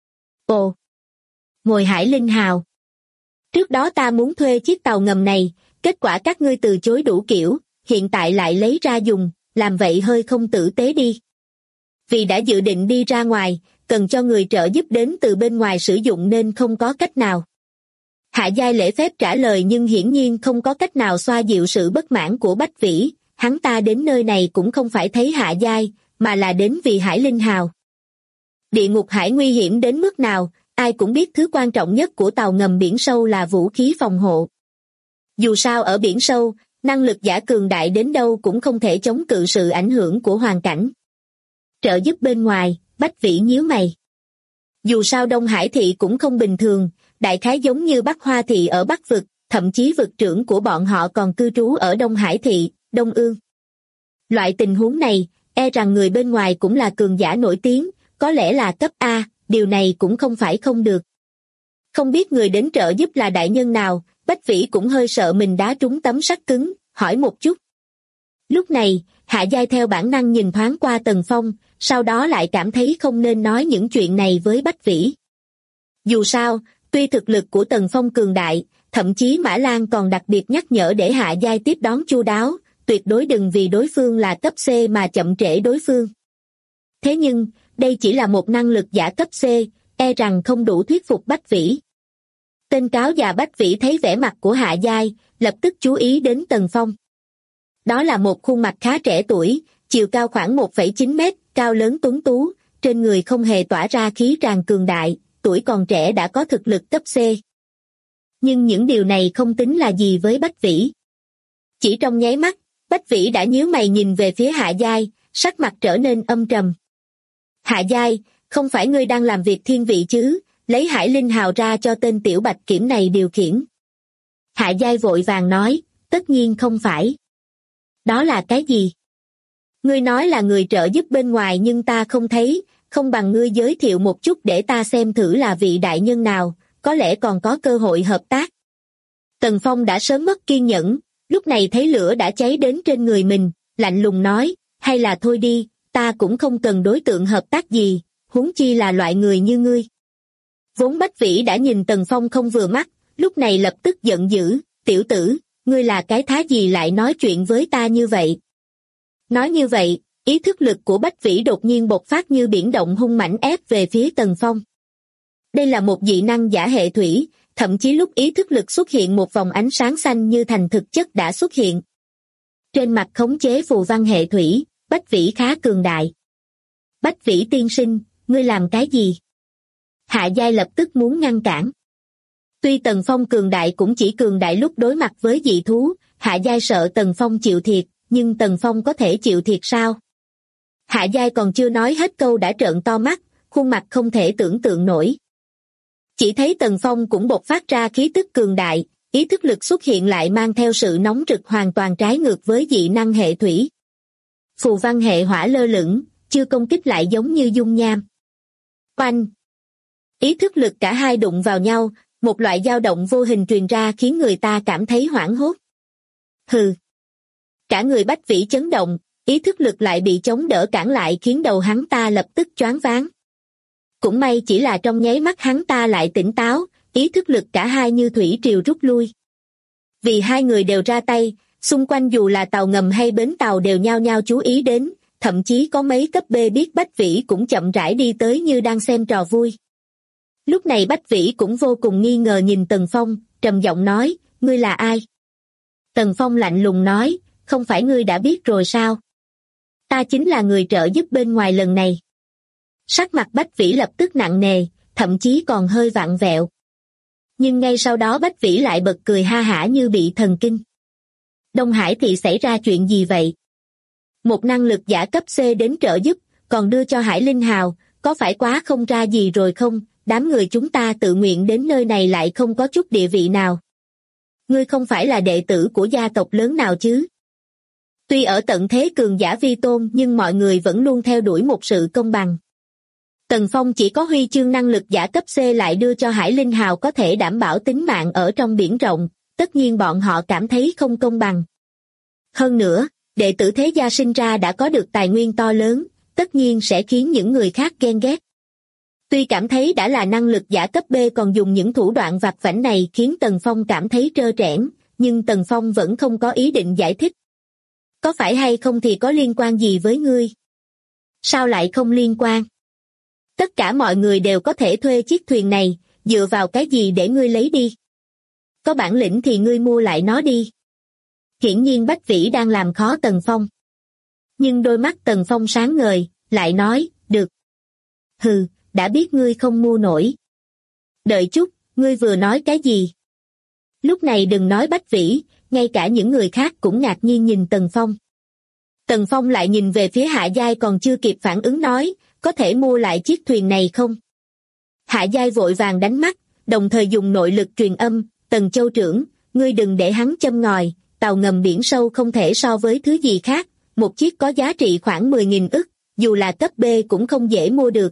Ồ! Ngồi Hải Linh Hào. Trước đó ta muốn thuê chiếc tàu ngầm này, kết quả các ngươi từ chối đủ kiểu, hiện tại lại lấy ra dùng, làm vậy hơi không tử tế đi. Vì đã dự định đi ra ngoài, cần cho người trợ giúp đến từ bên ngoài sử dụng nên không có cách nào. Hạ Giai lễ phép trả lời nhưng hiển nhiên không có cách nào xoa dịu sự bất mãn của Bách Vĩ, hắn ta đến nơi này cũng không phải thấy Hạ Giai, mà là đến vì Hải Linh Hào. Địa ngục hải nguy hiểm đến mức nào, ai cũng biết thứ quan trọng nhất của tàu ngầm biển sâu là vũ khí phòng hộ. Dù sao ở biển sâu, năng lực giả cường đại đến đâu cũng không thể chống cự sự ảnh hưởng của hoàn cảnh. Trợ giúp bên ngoài, Bách Vĩ nhíu mày. Dù sao Đông Hải thị cũng không bình thường, đại khái giống như Bắc Hoa thị ở Bắc vực, thậm chí vực trưởng của bọn họ còn cư trú ở Đông Hải thị, Đông Ương. Loại tình huống này, e rằng người bên ngoài cũng là cường giả nổi tiếng, có lẽ là cấp A, điều này cũng không phải không được. Không biết người đến trợ giúp là đại nhân nào, Bách Vĩ cũng hơi sợ mình đá trúng tấm sắt cứng, hỏi một chút. Lúc này, Hạ Giai theo bản năng nhìn thoáng qua Tần Phong, sau đó lại cảm thấy không nên nói những chuyện này với Bách Vĩ. Dù sao, tuy thực lực của Tần Phong cường đại, thậm chí Mã Lan còn đặc biệt nhắc nhở để Hạ Giai tiếp đón chu đáo, tuyệt đối đừng vì đối phương là cấp C mà chậm trễ đối phương. Thế nhưng, đây chỉ là một năng lực giả cấp C, e rằng không đủ thuyết phục Bách Vĩ. Tên cáo già Bách Vĩ thấy vẻ mặt của Hạ Giai, lập tức chú ý đến Tần Phong. Đó là một khuôn mặt khá trẻ tuổi, chiều cao khoảng 1,9 mét, cao lớn tuấn tú, trên người không hề tỏa ra khí tràn cường đại, tuổi còn trẻ đã có thực lực cấp C. Nhưng những điều này không tính là gì với Bách Vĩ. Chỉ trong nháy mắt, Bách Vĩ đã nhíu mày nhìn về phía Hạ Giai, sắc mặt trở nên âm trầm. Hạ Giai, không phải ngươi đang làm việc thiên vị chứ, lấy Hải Linh Hào ra cho tên tiểu bạch kiểm này điều khiển. Hạ Giai vội vàng nói, tất nhiên không phải. Đó là cái gì? Ngươi nói là người trợ giúp bên ngoài nhưng ta không thấy, không bằng ngươi giới thiệu một chút để ta xem thử là vị đại nhân nào, có lẽ còn có cơ hội hợp tác. Tần Phong đã sớm mất kiên nhẫn, lúc này thấy lửa đã cháy đến trên người mình, lạnh lùng nói, hay là thôi đi, ta cũng không cần đối tượng hợp tác gì, huống chi là loại người như ngươi. Vốn Bách Vĩ đã nhìn Tần Phong không vừa mắt, lúc này lập tức giận dữ, tiểu tử, ngươi là cái thá gì lại nói chuyện với ta như vậy? Nói như vậy, ý thức lực của Bách Vĩ đột nhiên bộc phát như biển động hung mãnh ép về phía Tần Phong. Đây là một dị năng giả hệ thủy, thậm chí lúc ý thức lực xuất hiện một vòng ánh sáng xanh như thành thực chất đã xuất hiện. Trên mặt khống chế phù văn hệ thủy, Bách Vĩ khá cường đại. Bách Vĩ tiên sinh, ngươi làm cái gì? Hạ Giai lập tức muốn ngăn cản. Tuy Tần Phong cường đại cũng chỉ cường đại lúc đối mặt với dị thú, Hạ Giai sợ Tần Phong chịu thiệt, nhưng Tần Phong có thể chịu thiệt sao? Hạ Giai còn chưa nói hết câu đã trợn to mắt, khuôn mặt không thể tưởng tượng nổi. Chỉ thấy Tần Phong cũng bộc phát ra khí tức cường đại, ý thức lực xuất hiện lại mang theo sự nóng rực hoàn toàn trái ngược với dị năng hệ thủy. Phù văn hệ hỏa lơ lửng, chưa công kích lại giống như dung nham. Oanh! Ý thức lực cả hai đụng vào nhau, một loại dao động vô hình truyền ra khiến người ta cảm thấy hoảng hốt. Hừ! Cả người Bách Vĩ chấn động, ý thức lực lại bị chống đỡ cản lại khiến đầu hắn ta lập tức choáng váng. Cũng may chỉ là trong nháy mắt hắn ta lại tỉnh táo, ý thức lực cả hai như thủy triều rút lui. Vì hai người đều ra tay, xung quanh dù là tàu ngầm hay bến tàu đều nhao nhao chú ý đến, thậm chí có mấy cấp B biết Bách Vĩ cũng chậm rãi đi tới như đang xem trò vui. Lúc này Bách Vĩ cũng vô cùng nghi ngờ nhìn Tần Phong, trầm giọng nói, ngươi là ai? Tần Phong lạnh lùng nói, không phải ngươi đã biết rồi sao? Ta chính là người trợ giúp bên ngoài lần này. Sắc mặt Bách Vĩ lập tức nặng nề, thậm chí còn hơi vặn vẹo. Nhưng ngay sau đó Bách Vĩ lại bật cười ha hả như bị thần kinh. Đông Hải thị xảy ra chuyện gì vậy? một năng lực giả cấp C đến trợ giúp, còn đưa cho Hải Linh Hào, có phải quá không ra gì rồi không? Đám người chúng ta tự nguyện đến nơi này lại không có chút địa vị nào. Ngươi không phải là đệ tử của gia tộc lớn nào chứ? Tuy ở tận thế cường giả vi tôn nhưng mọi người vẫn luôn theo đuổi một sự công bằng. Tần Phong chỉ có huy chương năng lực giả cấp C lại đưa cho Hải Linh Hào có thể đảm bảo tính mạng ở trong biển rộng, tất nhiên bọn họ cảm thấy không công bằng. Hơn nữa, đệ tử thế gia sinh ra đã có được tài nguyên to lớn, tất nhiên sẽ khiến những người khác ghen ghét. Tuy cảm thấy đã là năng lực giả cấp B còn dùng những thủ đoạn vặt vãnh này khiến Tần Phong cảm thấy trơ trẽn, nhưng Tần Phong vẫn không có ý định giải thích. Có phải hay không thì có liên quan gì với ngươi? Sao lại không liên quan? Tất cả mọi người đều có thể thuê chiếc thuyền này, dựa vào cái gì để ngươi lấy đi? Có bản lĩnh thì ngươi mua lại nó đi. Hiển nhiên Bách Vĩ đang làm khó Tần Phong. Nhưng đôi mắt Tần Phong sáng ngời, lại nói, được. Hừ, đã biết ngươi không mua nổi. Đợi chút, ngươi vừa nói cái gì? Lúc này đừng nói Bách Vĩ, ngay cả những người khác cũng ngạc nhiên nhìn Tần Phong. Tần Phong lại nhìn về phía Hạ Giai còn chưa kịp phản ứng nói, có thể mua lại chiếc thuyền này không? Hạ Giai vội vàng đánh mắt, đồng thời dùng nội lực truyền âm, Tần Châu trưởng, ngươi đừng để hắn châm ngòi, tàu ngầm biển sâu không thể so với thứ gì khác, một chiếc có giá trị khoảng 10.000 ức, dù là cấp B cũng không dễ mua được.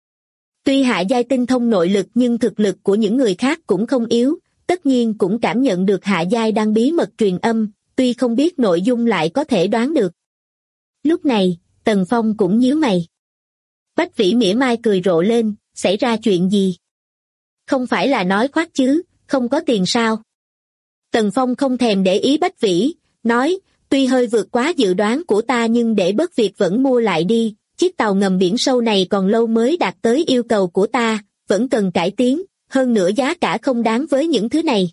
Tuy Hạ Giai tinh thông nội lực nhưng thực lực của những người khác cũng không yếu, tất nhiên cũng cảm nhận được Hạ Giai đang bí mật truyền âm, tuy không biết nội dung lại có thể đoán được. Lúc này, Tần Phong cũng nhíu mày. Bách Vĩ mỉa mai cười rộ lên, xảy ra chuyện gì? Không phải là nói khoác chứ, không có tiền sao? Tần Phong không thèm để ý Bách Vĩ, nói, tuy hơi vượt quá dự đoán của ta nhưng để bất việc vẫn mua lại đi, chiếc tàu ngầm biển sâu này còn lâu mới đạt tới yêu cầu của ta, vẫn cần cải tiến, hơn nữa giá cả không đáng với những thứ này.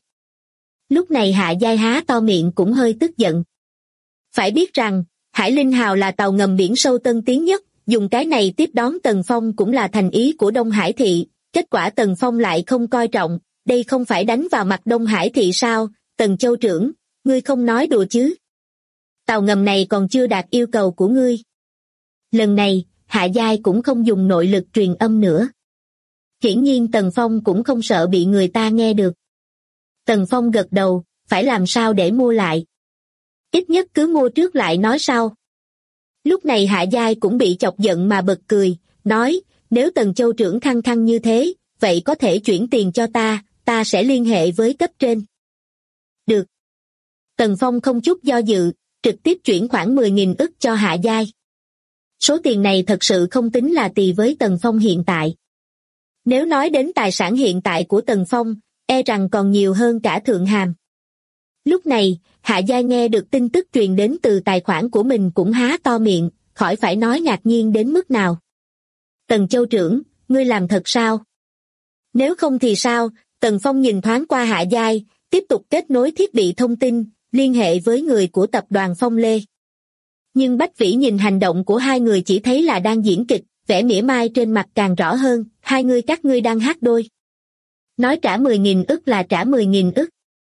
Lúc này Hạ Giai há to miệng cũng hơi tức giận. Phải biết rằng, Hải Linh Hào là tàu ngầm biển sâu tân tiến nhất, dùng cái này tiếp đón Tần Phong cũng là thành ý của Đông Hải Thị, kết quả Tần Phong lại không coi trọng, đây không phải đánh vào mặt Đông Hải Thị sao? Tần Châu trưởng, ngươi không nói đùa chứ? Tàu ngầm này còn chưa đạt yêu cầu của ngươi. Lần này, Hạ Giai cũng không dùng nội lực truyền âm nữa. Hiển nhiên Tần Phong cũng không sợ bị người ta nghe được. Tần Phong gật đầu, phải làm sao để mua lại? Ít nhất cứ mua trước lại nói sau. Lúc này Hạ Giai cũng bị chọc giận mà bật cười, nói, nếu Tần Châu trưởng khăng khăng như thế, vậy có thể chuyển tiền cho ta sẽ liên hệ với cấp trên. Được. Tần Phong không chút do dự, trực tiếp chuyển khoảng 10.000 ức cho Hạ Giai. Số tiền này thật sự không tính là tì với Tần Phong hiện tại. Nếu nói đến tài sản hiện tại của Tần Phong, e rằng còn nhiều hơn cả Thượng Hàm. Lúc này, Hạ Giai nghe được tin tức truyền đến từ tài khoản của mình cũng há to miệng, khỏi phải nói ngạc nhiên đến mức nào. Tần Châu trưởng, ngươi làm thật sao? Nếu không thì sao? Tần Phong nhìn thoáng qua Hạ Giai, tiếp tục kết nối thiết bị thông tin, liên hệ với người của tập đoàn Phong Lê. Nhưng Bách Vĩ nhìn hành động của hai người chỉ thấy là đang diễn kịch, vẻ mỉa mai trên mặt càng rõ hơn, hai người các ngươi đang hát đôi. Nói trả 10.000 ức là trả 10.000 ức.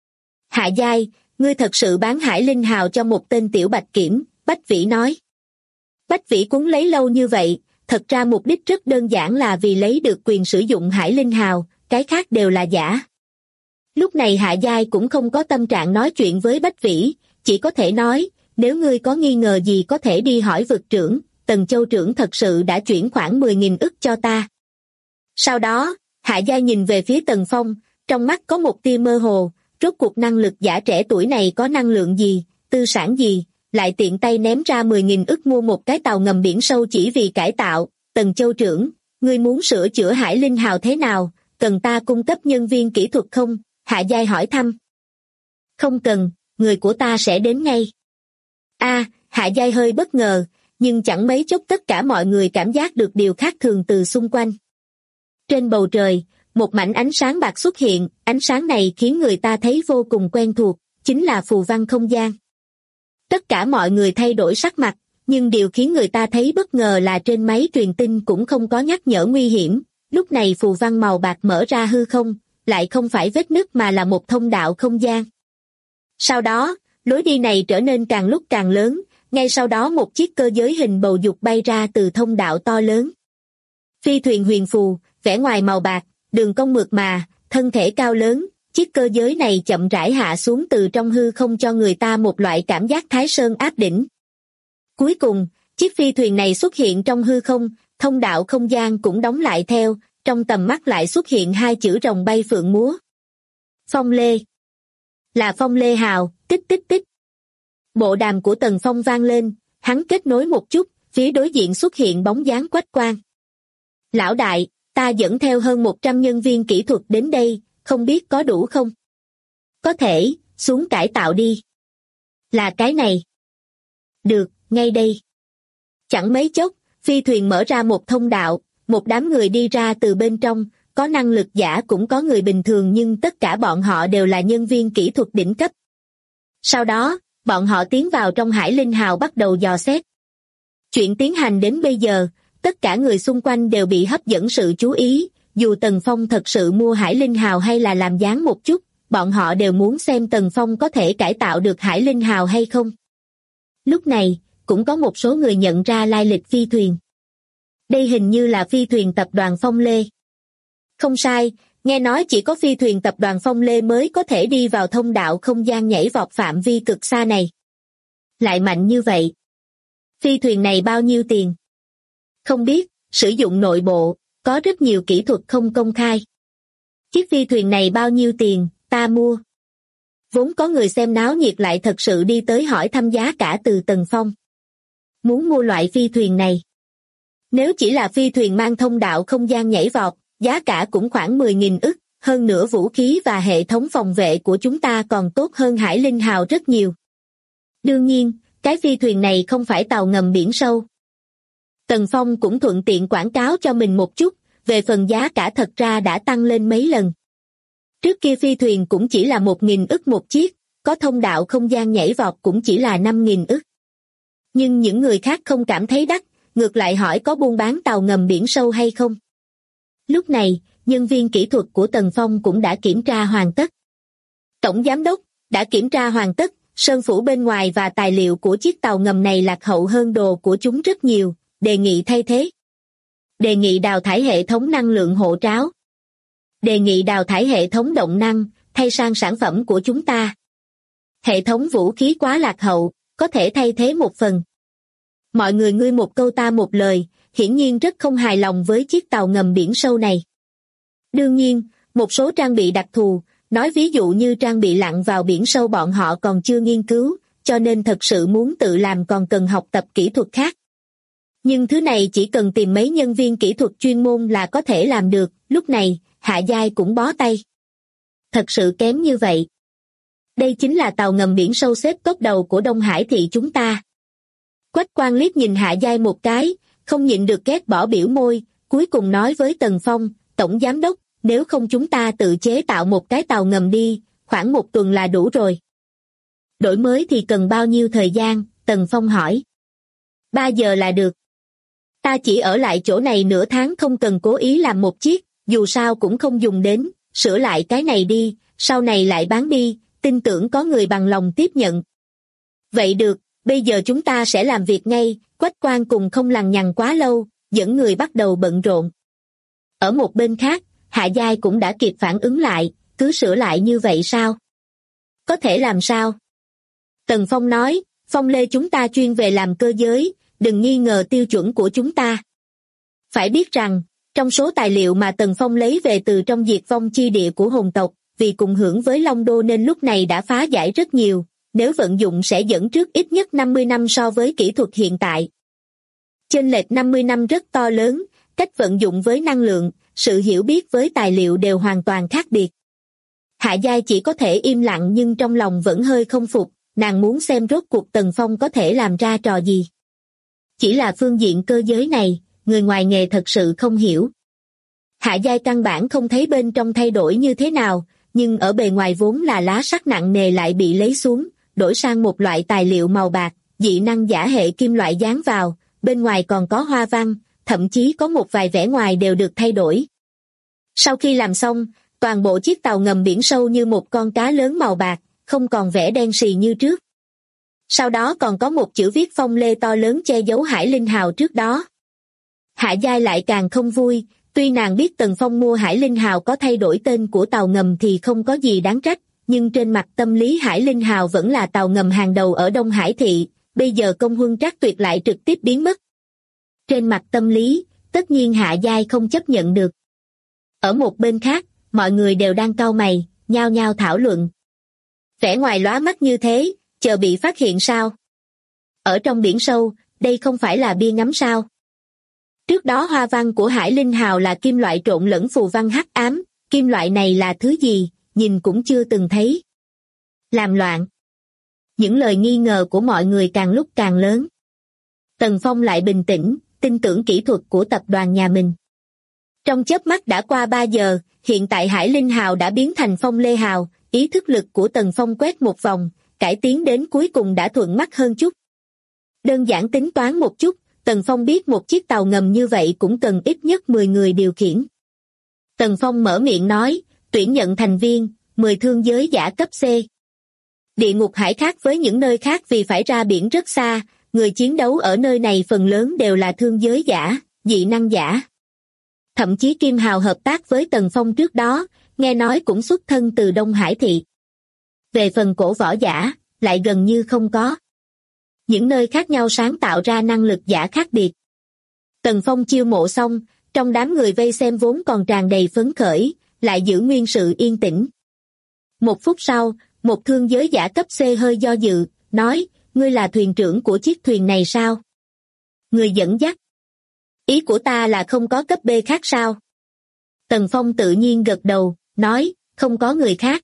Hạ Giai, ngươi thật sự bán Hải Linh Hào cho một tên tiểu bạch kiểm, Bách Vĩ nói. Bách Vĩ cuốn lấy lâu như vậy, thật ra mục đích rất đơn giản là vì lấy được quyền sử dụng Hải Linh Hào, cái khác đều là giả. Lúc này Hạ Giai cũng không có tâm trạng nói chuyện với Bách Vĩ, chỉ có thể nói, nếu ngươi có nghi ngờ gì có thể đi hỏi vực trưởng, Tần Châu trưởng thật sự đã chuyển khoảng 10.000 ức cho ta. Sau đó, Hạ Giai nhìn về phía Tần Phong, trong mắt có một tia mơ hồ, rốt cuộc năng lực giả trẻ tuổi này có năng lượng gì, tư sản gì, lại tiện tay ném ra 10.000 ức mua một cái tàu ngầm biển sâu chỉ vì cải tạo. Tần Châu trưởng, ngươi muốn sửa chữa Hải Linh Hào thế nào, cần ta cung cấp nhân viên kỹ thuật không? Hạ Giai hỏi thăm. Không cần, người của ta sẽ đến ngay. Hạ Giai hơi bất ngờ, nhưng chẳng mấy chốc tất cả mọi người cảm giác được điều khác thường từ xung quanh. Trên bầu trời, một mảnh ánh sáng bạc xuất hiện, ánh sáng này khiến người ta thấy vô cùng quen thuộc, chính là phù văn không gian. Tất cả mọi người thay đổi sắc mặt, nhưng điều khiến người ta thấy bất ngờ là trên máy truyền tin cũng không có nhắc nhở nguy hiểm, lúc này phù văn màu bạc mở ra hư không, lại không phải vết nứt mà là một thông đạo không gian. Sau đó, lối đi này trở nên càng lúc càng lớn, ngay sau đó một chiếc cơ giới hình bầu dục bay ra từ thông đạo to lớn. Phi thuyền huyền phù, vẻ ngoài màu bạc, đường cong mượt mà, thân thể cao lớn, chiếc cơ giới này chậm rãi hạ xuống từ trong hư không cho người ta một loại cảm giác Thái Sơn áp đỉnh. Cuối cùng, chiếc phi thuyền này xuất hiện trong hư không, thông đạo không gian cũng đóng lại theo, trong tầm mắt lại xuất hiện hai chữ rồng bay phượng múa. Phong Lê. Là Phong Lê Hào, tích tích tích. Bộ đàm của Tần Phong vang lên, hắn kết nối một chút, phía đối diện xuất hiện bóng dáng Quách Quang. Lão đại, ta dẫn theo hơn 100 nhân viên kỹ thuật đến đây, không biết có đủ không? Có thể, xuống cải tạo đi. Là cái này. Được, ngay đây. Chẳng mấy chốc, phi thuyền mở ra một thông đạo, một đám người đi ra từ bên trong, có năng lực giả cũng có người bình thường nhưng tất cả bọn họ đều là nhân viên kỹ thuật đỉnh cấp. Sau đó, bọn họ tiến vào trong Hải Linh Hào bắt đầu dò xét. Chuyện tiến hành đến bây giờ, tất cả người xung quanh đều bị hấp dẫn sự chú ý, dù Tần Phong thật sự mua Hải Linh Hào hay là làm dáng một chút, bọn họ đều muốn xem Tần Phong có thể cải tạo được Hải Linh Hào hay không. Lúc này, cũng có một số người nhận ra lai lịch phi thuyền. Đây hình như là phi thuyền tập đoàn Phong Lê. Không sai, nghe nói chỉ có phi thuyền tập đoàn Phong Lê mới có thể đi vào thông đạo không gian nhảy vọt phạm vi cực xa này. Lại mạnh như vậy. Phi thuyền này bao nhiêu tiền? Không biết, sử dụng nội bộ, có rất nhiều kỹ thuật không công khai. Chiếc phi thuyền này bao nhiêu tiền, ta mua. Vốn có người xem náo nhiệt lại thật sự đi tới hỏi thăm giá cả từ Tần Phong. Muốn mua loại phi thuyền này. Nếu chỉ là phi thuyền mang thông đạo không gian nhảy vọt, giá cả cũng khoảng 10.000 ức, hơn nữa vũ khí và hệ thống phòng vệ của chúng ta còn tốt hơn Hải Linh Hào rất nhiều. Đương nhiên, cái phi thuyền này không phải tàu ngầm biển sâu. Tần Phong cũng thuận tiện quảng cáo cho mình một chút, về phần giá cả thật ra đã tăng lên mấy lần. Trước kia phi thuyền cũng chỉ là 1.000 ức một chiếc, có thông đạo không gian nhảy vọt cũng chỉ là 5.000 ức. Nhưng những người khác không cảm thấy đắt, ngược lại hỏi có buôn bán tàu ngầm biển sâu hay không. Lúc này, nhân viên kỹ thuật của Tần Phong cũng đã kiểm tra hoàn tất. Tổng giám đốc, đã kiểm tra hoàn tất, sơn phủ bên ngoài và tài liệu của chiếc tàu ngầm này lạc hậu hơn đồ của chúng rất nhiều, đề nghị thay thế. Đề nghị đào thải hệ thống năng lượng hộ tráo. Đề nghị đào thải hệ thống động năng, thay sang sản phẩm của chúng ta. Hệ thống vũ khí quá lạc hậu, có thể thay thế một phần. Mọi người ngươi một câu ta một lời, hiển nhiên rất không hài lòng với chiếc tàu ngầm biển sâu này. Đương nhiên, một số trang bị đặc thù, nói ví dụ như trang bị lặn vào biển sâu bọn họ còn chưa nghiên cứu, cho nên thật sự muốn tự làm còn cần học tập kỹ thuật khác. Nhưng thứ này chỉ cần tìm mấy nhân viên kỹ thuật chuyên môn là có thể làm được, lúc này, Hạ Giai cũng bó tay. Thật sự kém như vậy. Đây chính là tàu ngầm biển sâu xếp top đầu của Đông Hải thị chúng ta. Quách Quang liếc nhìn Hạ Giai một cái, không nhịn được ghét bỏ biểu môi, cuối cùng nói với Tần Phong, Tổng Giám đốc, nếu không chúng ta tự chế tạo một cái tàu ngầm đi, khoảng 1 tuần là đủ rồi. Đổi mới thì cần bao nhiêu thời gian, Tần Phong hỏi. 3 giờ là được. Ta chỉ ở lại chỗ này nửa tháng không cần cố ý làm một chiếc, dù sao cũng không dùng đến, sửa lại cái này đi, sau này lại bán đi, tin tưởng có người bằng lòng tiếp nhận. Vậy được, bây giờ chúng ta sẽ làm việc ngay, Quách Quang cùng không lằng nhằng quá lâu, dẫn người bắt đầu bận rộn. Ở một bên khác, Hạ Giai cũng đã kịp phản ứng lại, cứ sửa lại như vậy sao? Có thể làm sao? Tần Phong nói, Phong Lê chúng ta chuyên về làm cơ giới, đừng nghi ngờ tiêu chuẩn của chúng ta. Phải biết rằng, trong số tài liệu mà Tần Phong lấy về từ trong diệt vong chi địa của hồn tộc, vì cùng hưởng với Long Đô nên lúc này đã phá giải rất nhiều, nếu vận dụng sẽ dẫn trước ít nhất 50 năm so với kỹ thuật hiện tại. Chênh lệch 50 năm rất to lớn, cách vận dụng với năng lượng, sự hiểu biết với tài liệu đều hoàn toàn khác biệt. Hạ Giai chỉ có thể im lặng nhưng trong lòng vẫn hơi không phục, nàng muốn xem rốt cuộc Tần Phong có thể làm ra trò gì. Chỉ là phương diện cơ giới này, người ngoài nghề thật sự không hiểu. Hạ Giai căn bản không thấy bên trong thay đổi như thế nào, nhưng ở bề ngoài vốn là lá sắt nặng nề lại bị lấy xuống, đổi sang một loại tài liệu màu bạc, dị năng giả hệ kim loại dán vào, bên ngoài còn có hoa văn, thậm chí có một vài vẻ ngoài đều được thay đổi. Sau khi làm xong, toàn bộ chiếc tàu ngầm biển sâu như một con cá lớn màu bạc, không còn vẻ đen sì như trước. Sau đó còn có một chữ viết phong lê to lớn che giấu Hải Linh Hào trước đó. Hạ Giai lại càng không vui, tuy nàng biết Tần Phong mua Hải Linh Hào có thay đổi tên của tàu ngầm thì không có gì đáng trách, nhưng trên mặt tâm lý Hải Linh Hào vẫn là tàu ngầm hàng đầu ở Đông Hải thị, bây giờ công huân trác tuyệt lại trực tiếp biến mất. Trên mặt tâm lý, tất nhiên Hạ Giai không chấp nhận được. Ở một bên khác, mọi người đều đang cau mày, nhao nhao thảo luận. Vẻ ngoài lóa mắt như thế, chờ bị phát hiện sao? Ở trong biển sâu, đây không phải là bia ngắm sao? Trước đó hoa văn của Hải Linh Hào là kim loại trộn lẫn phù văn hắc ám, kim loại này là thứ gì, nhìn cũng chưa từng thấy. Làm loạn. Những lời nghi ngờ của mọi người càng lúc càng lớn. Tần Phong lại bình tĩnh, tin tưởng kỹ thuật của tập đoàn nhà mình. Trong chớp mắt đã qua 3 giờ, hiện tại Hải Linh Hào đã biến thành Phong Lê Hào, ý thức lực của Tần Phong quét một vòng, cải tiến đến cuối cùng đã thuận mắt hơn chút. Đơn giản tính toán một chút, Tần Phong biết một chiếc tàu ngầm như vậy cũng cần ít nhất 10 người điều khiển. Tần Phong mở miệng nói, tuyển nhận thành viên, 10 thương giới giả cấp C. Địa ngục hải khác với những nơi khác vì phải ra biển rất xa, người chiến đấu ở nơi này phần lớn đều là thương giới giả, dị năng giả. Thậm chí Kim Hào hợp tác với Tần Phong trước đó, nghe nói cũng xuất thân từ Đông Hải thị. Về phần cổ võ giả, lại gần như không có. Những nơi khác nhau sáng tạo ra năng lực giả khác biệt. Tần Phong chiêu mộ xong, trong đám người vây xem vốn còn tràn đầy phấn khởi, lại giữ nguyên sự yên tĩnh. Một phút sau, một thương giới giả cấp C hơi do dự, nói, ngươi là thuyền trưởng của chiếc thuyền này sao? Người dẫn dắt. Ý của ta là không có cấp B khác sao? Tần Phong tự nhiên gật đầu, nói, không có người khác.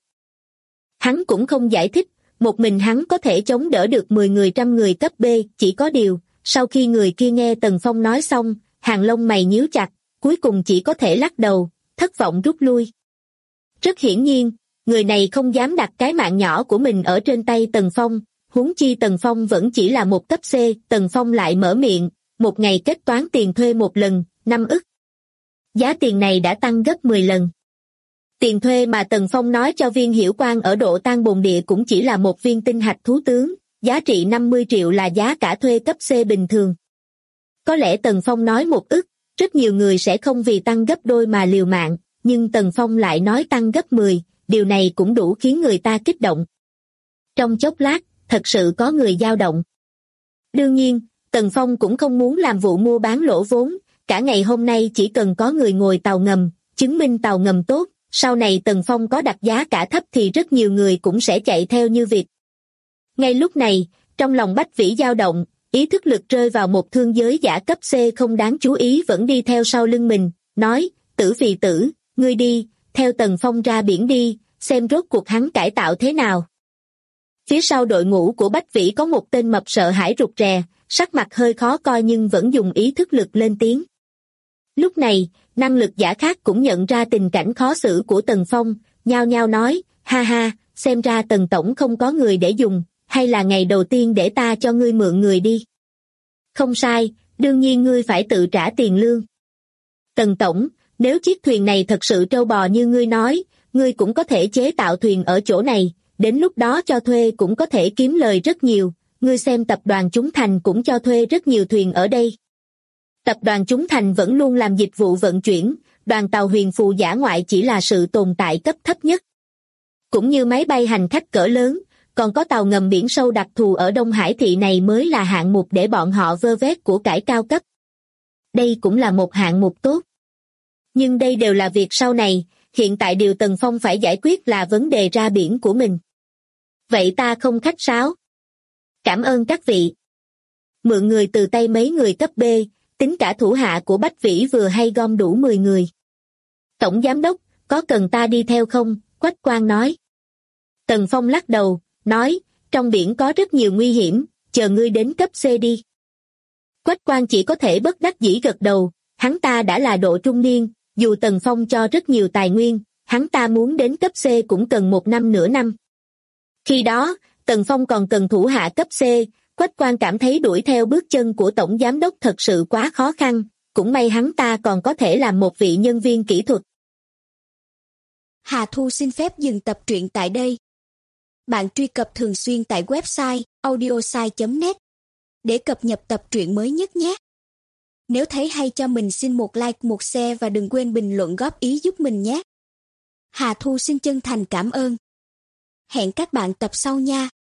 Hắn cũng không giải thích, một mình hắn có thể chống đỡ được 10 người trăm người cấp B, chỉ có điều, sau khi người kia nghe Tần Phong nói xong, hàng lông mày nhíu chặt, cuối cùng chỉ có thể lắc đầu, thất vọng rút lui. Rất hiển nhiên, người này không dám đặt cái mạng nhỏ của mình ở trên tay Tần Phong, huống chi Tần Phong vẫn chỉ là một cấp C, Tần Phong lại mở miệng, một ngày kết toán tiền thuê một lần, 5 ức. Giá tiền này đã tăng gấp 10 lần. Tiền thuê mà Tần Phong nói cho Viên Hiểu Quang ở độ tan bồn địa cũng chỉ là một viên tinh hạch thú tướng, giá trị 50 triệu là giá cả thuê cấp C bình thường. Có lẽ Tần Phong nói 1 ức, rất nhiều người sẽ không vì tăng gấp đôi mà liều mạng, nhưng Tần Phong lại nói tăng gấp 10, điều này cũng đủ khiến người ta kích động. Trong chốc lát, thật sự có người dao động. Đương nhiên, Tần Phong cũng không muốn làm vụ mua bán lỗ vốn, cả ngày hôm nay chỉ cần có người ngồi tàu ngầm, chứng minh tàu ngầm tốt, sau này Tần Phong có đặt giá cả thấp thì rất nhiều người cũng sẽ chạy theo như vịt. Ngay lúc này, trong lòng Bách Vĩ dao động, ý thức lực rơi vào một thương giới giả cấp C không đáng chú ý vẫn đi theo sau lưng mình, nói, Tử Vì Tử, ngươi đi, theo Tần Phong ra biển đi, xem rốt cuộc hắn cải tạo thế nào. Phía sau đội ngũ của Bách Vĩ có một tên mập sợ hãi rụt rè, sắc mặt hơi khó coi nhưng vẫn dùng ý thức lực lên tiếng. Lúc này, năng lực giả khác cũng nhận ra tình cảnh khó xử của Tần Phong, nhao nhao nói, ha ha, xem ra Tần Tổng không có người để dùng, hay là ngày đầu tiên để ta cho ngươi mượn người đi. Không sai, đương nhiên ngươi phải tự trả tiền lương. Tần Tổng, nếu chiếc thuyền này thật sự trâu bò như ngươi nói, ngươi cũng có thể chế tạo thuyền ở chỗ này, đến lúc đó cho thuê cũng có thể kiếm lời rất nhiều, ngươi xem tập đoàn Chúng Thành cũng cho thuê rất nhiều thuyền ở đây. Tập đoàn Chúng Thành vẫn luôn làm dịch vụ vận chuyển, đoàn tàu huyền phù dã ngoại chỉ là sự tồn tại cấp thấp nhất. Cũng như máy bay hành khách cỡ lớn, còn có tàu ngầm biển sâu đặc thù ở Đông Hải thị này mới là hạng mục để bọn họ vơ vét của cải cao cấp. Đây cũng là một hạng mục tốt. Nhưng đây đều là việc sau này, hiện tại điều Tần Phong phải giải quyết là vấn đề ra biển của mình. Vậy ta không khách sáo. Cảm ơn các vị. Mượn người từ tay mấy người cấp B, tính cả thủ hạ của Bách Vĩ vừa hay gom đủ 10 người. Tổng giám đốc, có cần ta đi theo không? Quách Quang nói. Tần Phong lắc đầu, nói, trong biển có rất nhiều nguy hiểm, chờ ngươi đến cấp C đi. Quách Quang chỉ có thể bất đắc dĩ gật đầu, hắn ta đã là độ trung niên, dù Tần Phong cho rất nhiều tài nguyên, hắn ta muốn đến cấp C cũng cần 1 năm nửa năm. Khi đó, Tần Phong còn cần thủ hạ cấp C, Quách Quang cảm thấy đuổi theo bước chân của tổng giám đốc thật sự quá khó khăn, cũng may hắn ta còn có thể làm một vị nhân viên kỹ thuật. Hà Thu xin phép dừng tập truyện tại đây. bạn truy cập thường xuyên tại website audiosai.net để cập nhật tập truyện mới nhất nhé. Nếu thấy hay cho mình xin một like, một share và đừng quên bình luận góp ý giúp mình nhé. Hà Thu xin chân thành cảm ơn. Hẹn các bạn tập sau nha.